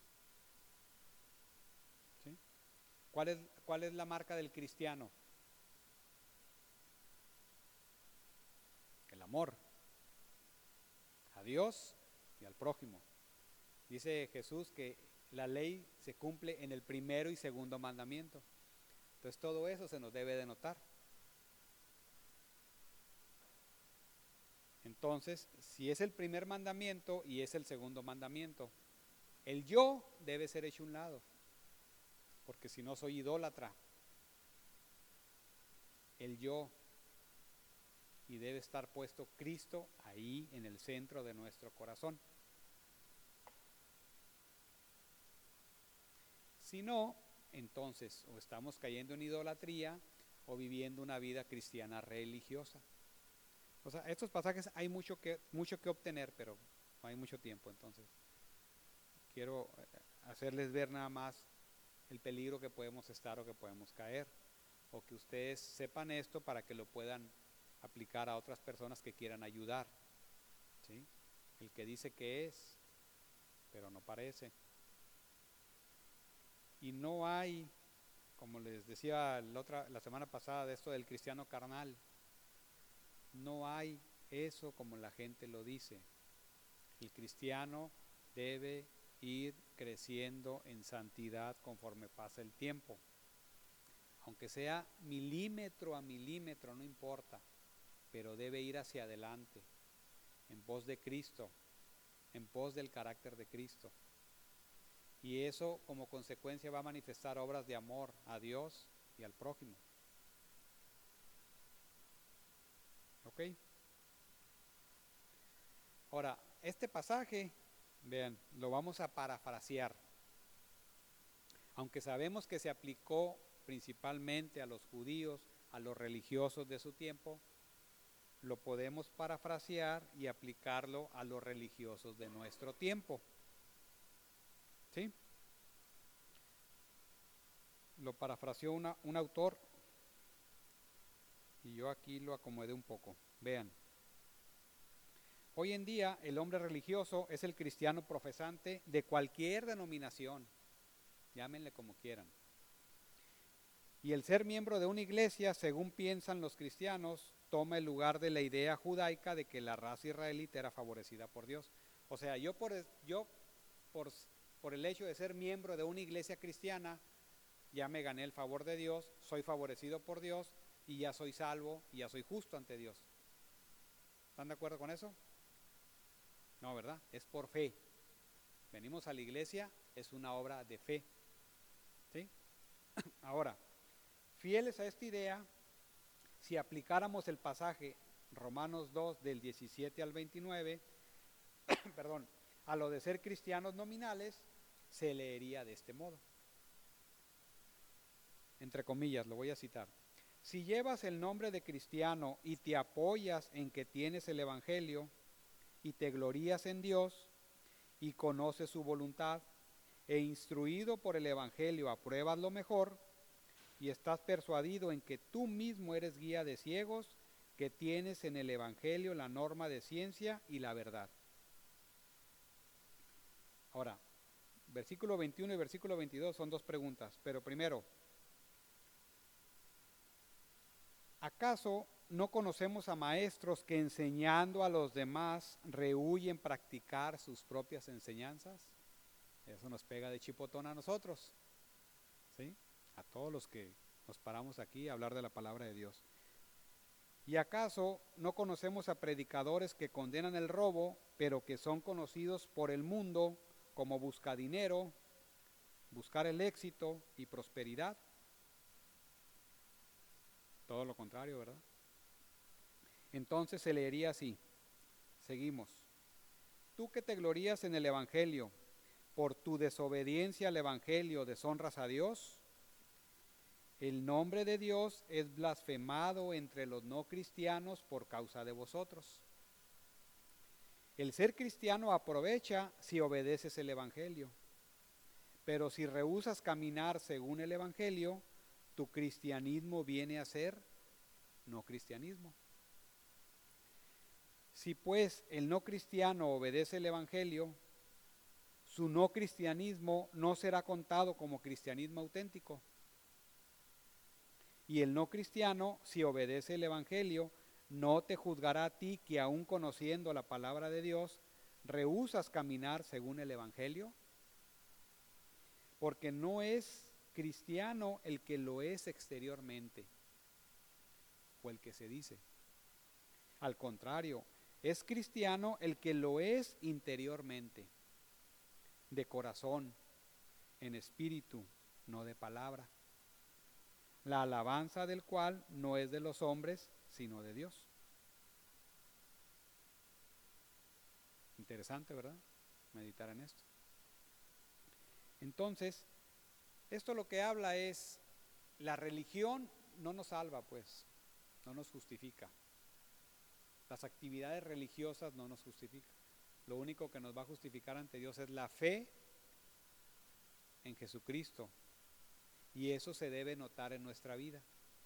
A: ¿Sí? ¿Cuál es la marca del cristiano? El amor a Dios y al prójimo. Dice Jesús que la ley se cumple en el primero y segundo mandamiento. Entonces todo eso se nos debe de notar. Entonces, si es el primer mandamiento y es el segundo mandamiento, el yo debe ser hecho a un lado, porque si no soy idólatra. El yo. y debe estar puesto Cristo ahí en el centro de nuestro corazón. Si no, entonces o estamos cayendo en idolatría o viviendo una vida cristiana religiosa. O sea, estos pasajes hay mucho que obtener, pero no hay mucho tiempo, entonces quiero hacerles ver nada más el peligro que podemos estar o que podemos caer, o que ustedes sepan esto para que lo puedan aplicar a otras personas que quieran ayudar, ¿sí? El que dice que es, pero no parece. Y no hay, como les decía la semana pasada de esto del cristiano carnal, no hay eso como la gente lo dice. El cristiano debe ir creciendo en santidad conforme pasa el tiempo. Aunque sea milímetro a milímetro, no importa, pero debe ir hacia adelante, en pos de Cristo, en pos del carácter de Cristo. Y eso como consecuencia va a manifestar obras de amor a Dios y al prójimo. ¿Ok? Ahora, este pasaje, vean, lo vamos a parafrasear. Aunque sabemos que se aplicó principalmente a los judíos, a los religiosos de su tiempo, lo podemos parafrasear y aplicarlo a los religiosos de nuestro tiempo. ¿Sí? Lo parafraseó un autor y yo aquí lo acomodé un poco. Vean. Hoy en día el hombre religioso es el cristiano profesante de cualquier denominación, llámenle como quieran. Y el ser miembro de una iglesia, según piensan los cristianos, toma el lugar de la idea judaica de que la raza israelita era favorecida por Dios. O sea, yo por el hecho de ser miembro de una iglesia cristiana, ya me gané el favor de Dios, soy favorecido por Dios y ya soy salvo y ya soy justo ante Dios. ¿Están de acuerdo con eso? No, ¿verdad? Es por fe. Venimos a la iglesia, es una obra de fe. ¿Sí? Ahora, fieles a esta idea, si aplicáramos el pasaje Romanos 2 del 17 al 29, perdón, a lo de ser cristianos nominales, se leería de este modo. Entre comillas, lo voy a citar. Si llevas el nombre de cristiano y te apoyas en que tienes el evangelio y te glorías en Dios y conoces su voluntad e instruido por el evangelio apruebas lo mejor y estás persuadido en que tú mismo eres guía de ciegos, que tienes en el evangelio la norma de ciencia y la verdad. Ahora, versículo 21 y versículo 22 son dos preguntas, pero primero, ¿acaso no conocemos a maestros que enseñando a los demás rehuyen practicar sus propias enseñanzas? Eso nos pega de chipotón a nosotros, ¿sí? A todos los que nos paramos aquí a hablar de la palabra de Dios. ¿Y acaso no conocemos a predicadores que condenan el robo, pero que son conocidos por el mundo como buscadinero, buscar el éxito y prosperidad? Todo lo contrario, ¿verdad? Entonces se leería así. Seguimos. Tú que te glorías en el evangelio, por tu desobediencia al evangelio deshonras a Dios. El nombre de Dios es blasfemado entre los no cristianos por causa de vosotros. El ser cristiano aprovecha si obedeces el evangelio, pero si rehusas caminar según el evangelio, tu cristianismo viene a ser no cristianismo. Si pues el no cristiano obedece el evangelio, su no cristianismo no será contado como cristianismo auténtico. Y el no cristiano, si obedece el evangelio, no te juzgará a ti que aun conociendo la palabra de Dios, rehusas caminar según el evangelio. Porque no es cristiano el que lo es exteriormente, o el que se dice. Al contrario, es cristiano el que lo es interiormente, de corazón, en espíritu, no de palabra. La alabanza del cual no es de los hombres, sino de Dios. Interesante, ¿verdad? Meditar en esto. Entonces, esto lo que habla es, la religión no nos salva, pues, no nos justifica. Las actividades religiosas no nos justifican. Lo único que nos va a justificar ante Dios es la fe en Jesucristo. Y eso se debe notar en nuestra vida.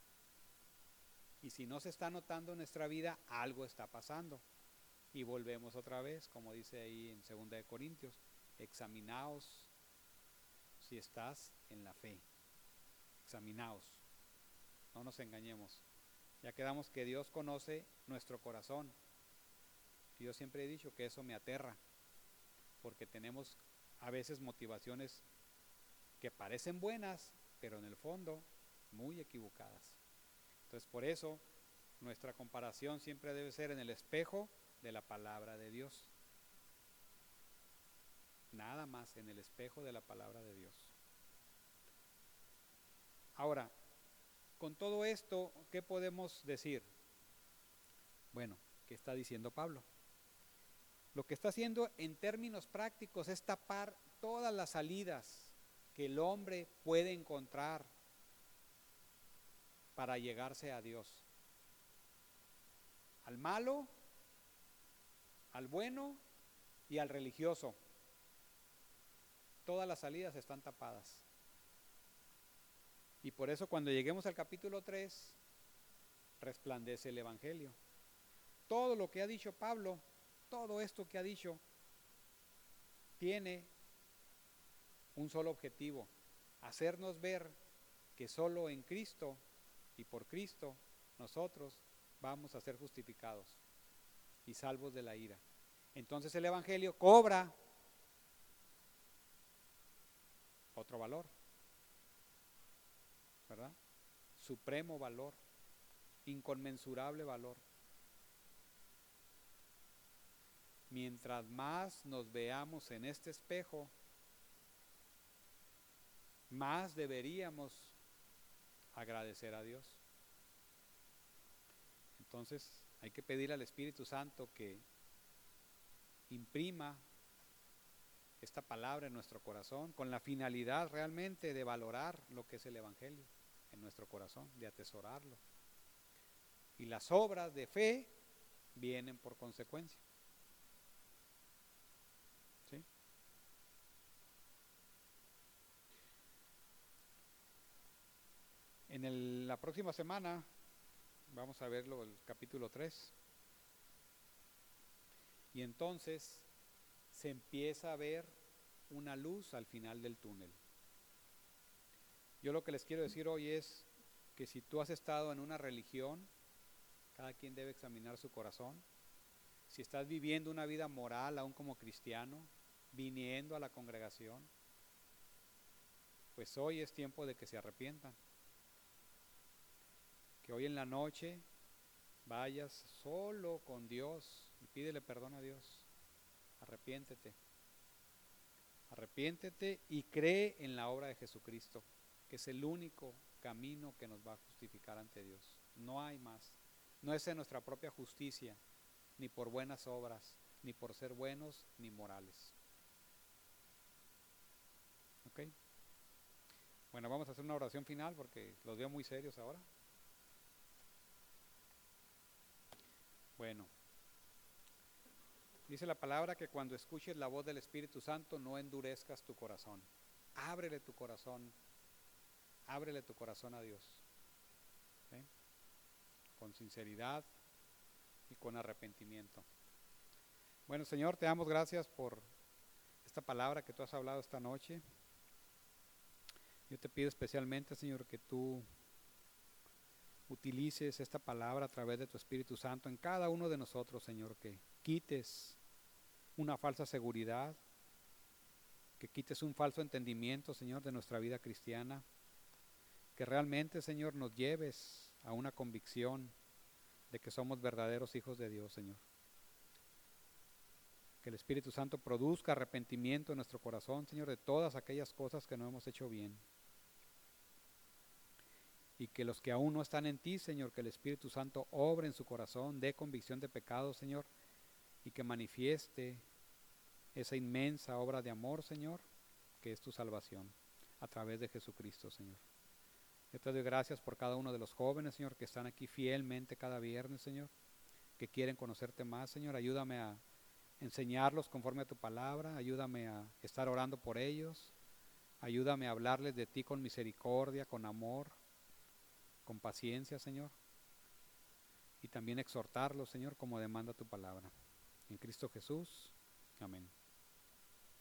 A: Y si no se está notando en nuestra vida, algo está pasando. Y volvemos otra vez, como dice ahí en 2 de Corintios, examinaos si estás en la fe. Examinaos, no nos engañemos. Ya quedamos que Dios conoce nuestro corazón. Y yo siempre he dicho que eso me aterra, porque tenemos a veces motivaciones que parecen buenas, pero en el fondo muy equivocadas. Entonces por eso nuestra comparación siempre debe ser en el espejo de la palabra de Dios. Nada más, en el espejo de la palabra de Dios. Ahora, con todo esto, ¿qué podemos decir? Bueno, ¿qué está diciendo Pablo? Lo que está haciendo en términos prácticos es tapar todas las salidas que el hombre puede encontrar para llegarse a Dios. Al malo, al bueno y al religioso. Todas las salidas están tapadas. Y por eso cuando lleguemos al capítulo 3, resplandece el Evangelio. Todo lo que ha dicho Pablo, todo esto que ha dicho, tiene un solo objetivo: hacernos ver que solo en Cristo y por Cristo nosotros vamos a ser justificados y salvos de la ira. Entonces el Evangelio cobra otro valor, ¿verdad? Supremo valor, inconmensurable valor. Mientras más nos veamos en este espejo, más deberíamos agradecer a Dios. Entonces hay que pedir al Espíritu Santo que imprima esta palabra en nuestro corazón con la finalidad realmente de valorar lo que es el Evangelio en nuestro corazón, de atesorarlo. Y las obras de fe vienen por consecuencia. ¿Sí? La próxima semana vamos a verlo, el capítulo 3. Y entonces se empieza a ver una luz al final del túnel. Yo lo que les quiero decir hoy es que si tú has estado en una religión, cada quien debe examinar su corazón. Si estás viviendo una vida moral aún como cristiano, viniendo a la congregación, pues hoy es tiempo de que se arrepientan. Que hoy en la noche vayas solo con Dios y pídele perdón a Dios. Arrepiéntete. Arrepiéntete y cree en la obra de Jesucristo, que es el único camino que nos va a justificar ante Dios. No hay más. No es en nuestra propia justicia, ni por buenas obras, ni por ser buenos, ni morales. ¿Ok? Bueno, vamos a hacer una oración final porque los veo muy serios ahora. Bueno, dice la palabra que cuando escuches la voz del Espíritu Santo no endurezcas tu corazón. Ábrele tu corazón a Dios. ¿Sí? Con sinceridad y con arrepentimiento. Bueno, Señor, te damos gracias por esta palabra que tú has hablado esta noche. Yo te pido especialmente, Señor, que tú utilices esta palabra a través de tu Espíritu Santo en cada uno de nosotros, Señor, que quites una falsa seguridad, que quites un falso entendimiento, Señor, de nuestra vida cristiana, que realmente, Señor, nos lleves a una convicción de que somos verdaderos hijos de Dios, Señor. Que el Espíritu Santo produzca arrepentimiento en nuestro corazón, Señor, de todas aquellas cosas que no hemos hecho bien. Y que los que aún no están en ti, Señor, que el Espíritu Santo obre en su corazón, dé convicción de pecado, Señor, y que manifieste esa inmensa obra de amor, Señor, que es tu salvación, a través de Jesucristo, Señor. Yo te doy gracias por cada uno de los jóvenes, Señor, que están aquí fielmente cada viernes, Señor, que quieren conocerte más, Señor. Ayúdame a enseñarlos conforme a tu palabra, ayúdame a estar orando por ellos, ayúdame a hablarles de ti con misericordia, con amor, con paciencia, Señor, y también exhortarlos, Señor, como demanda tu palabra. En Cristo Jesús, amén.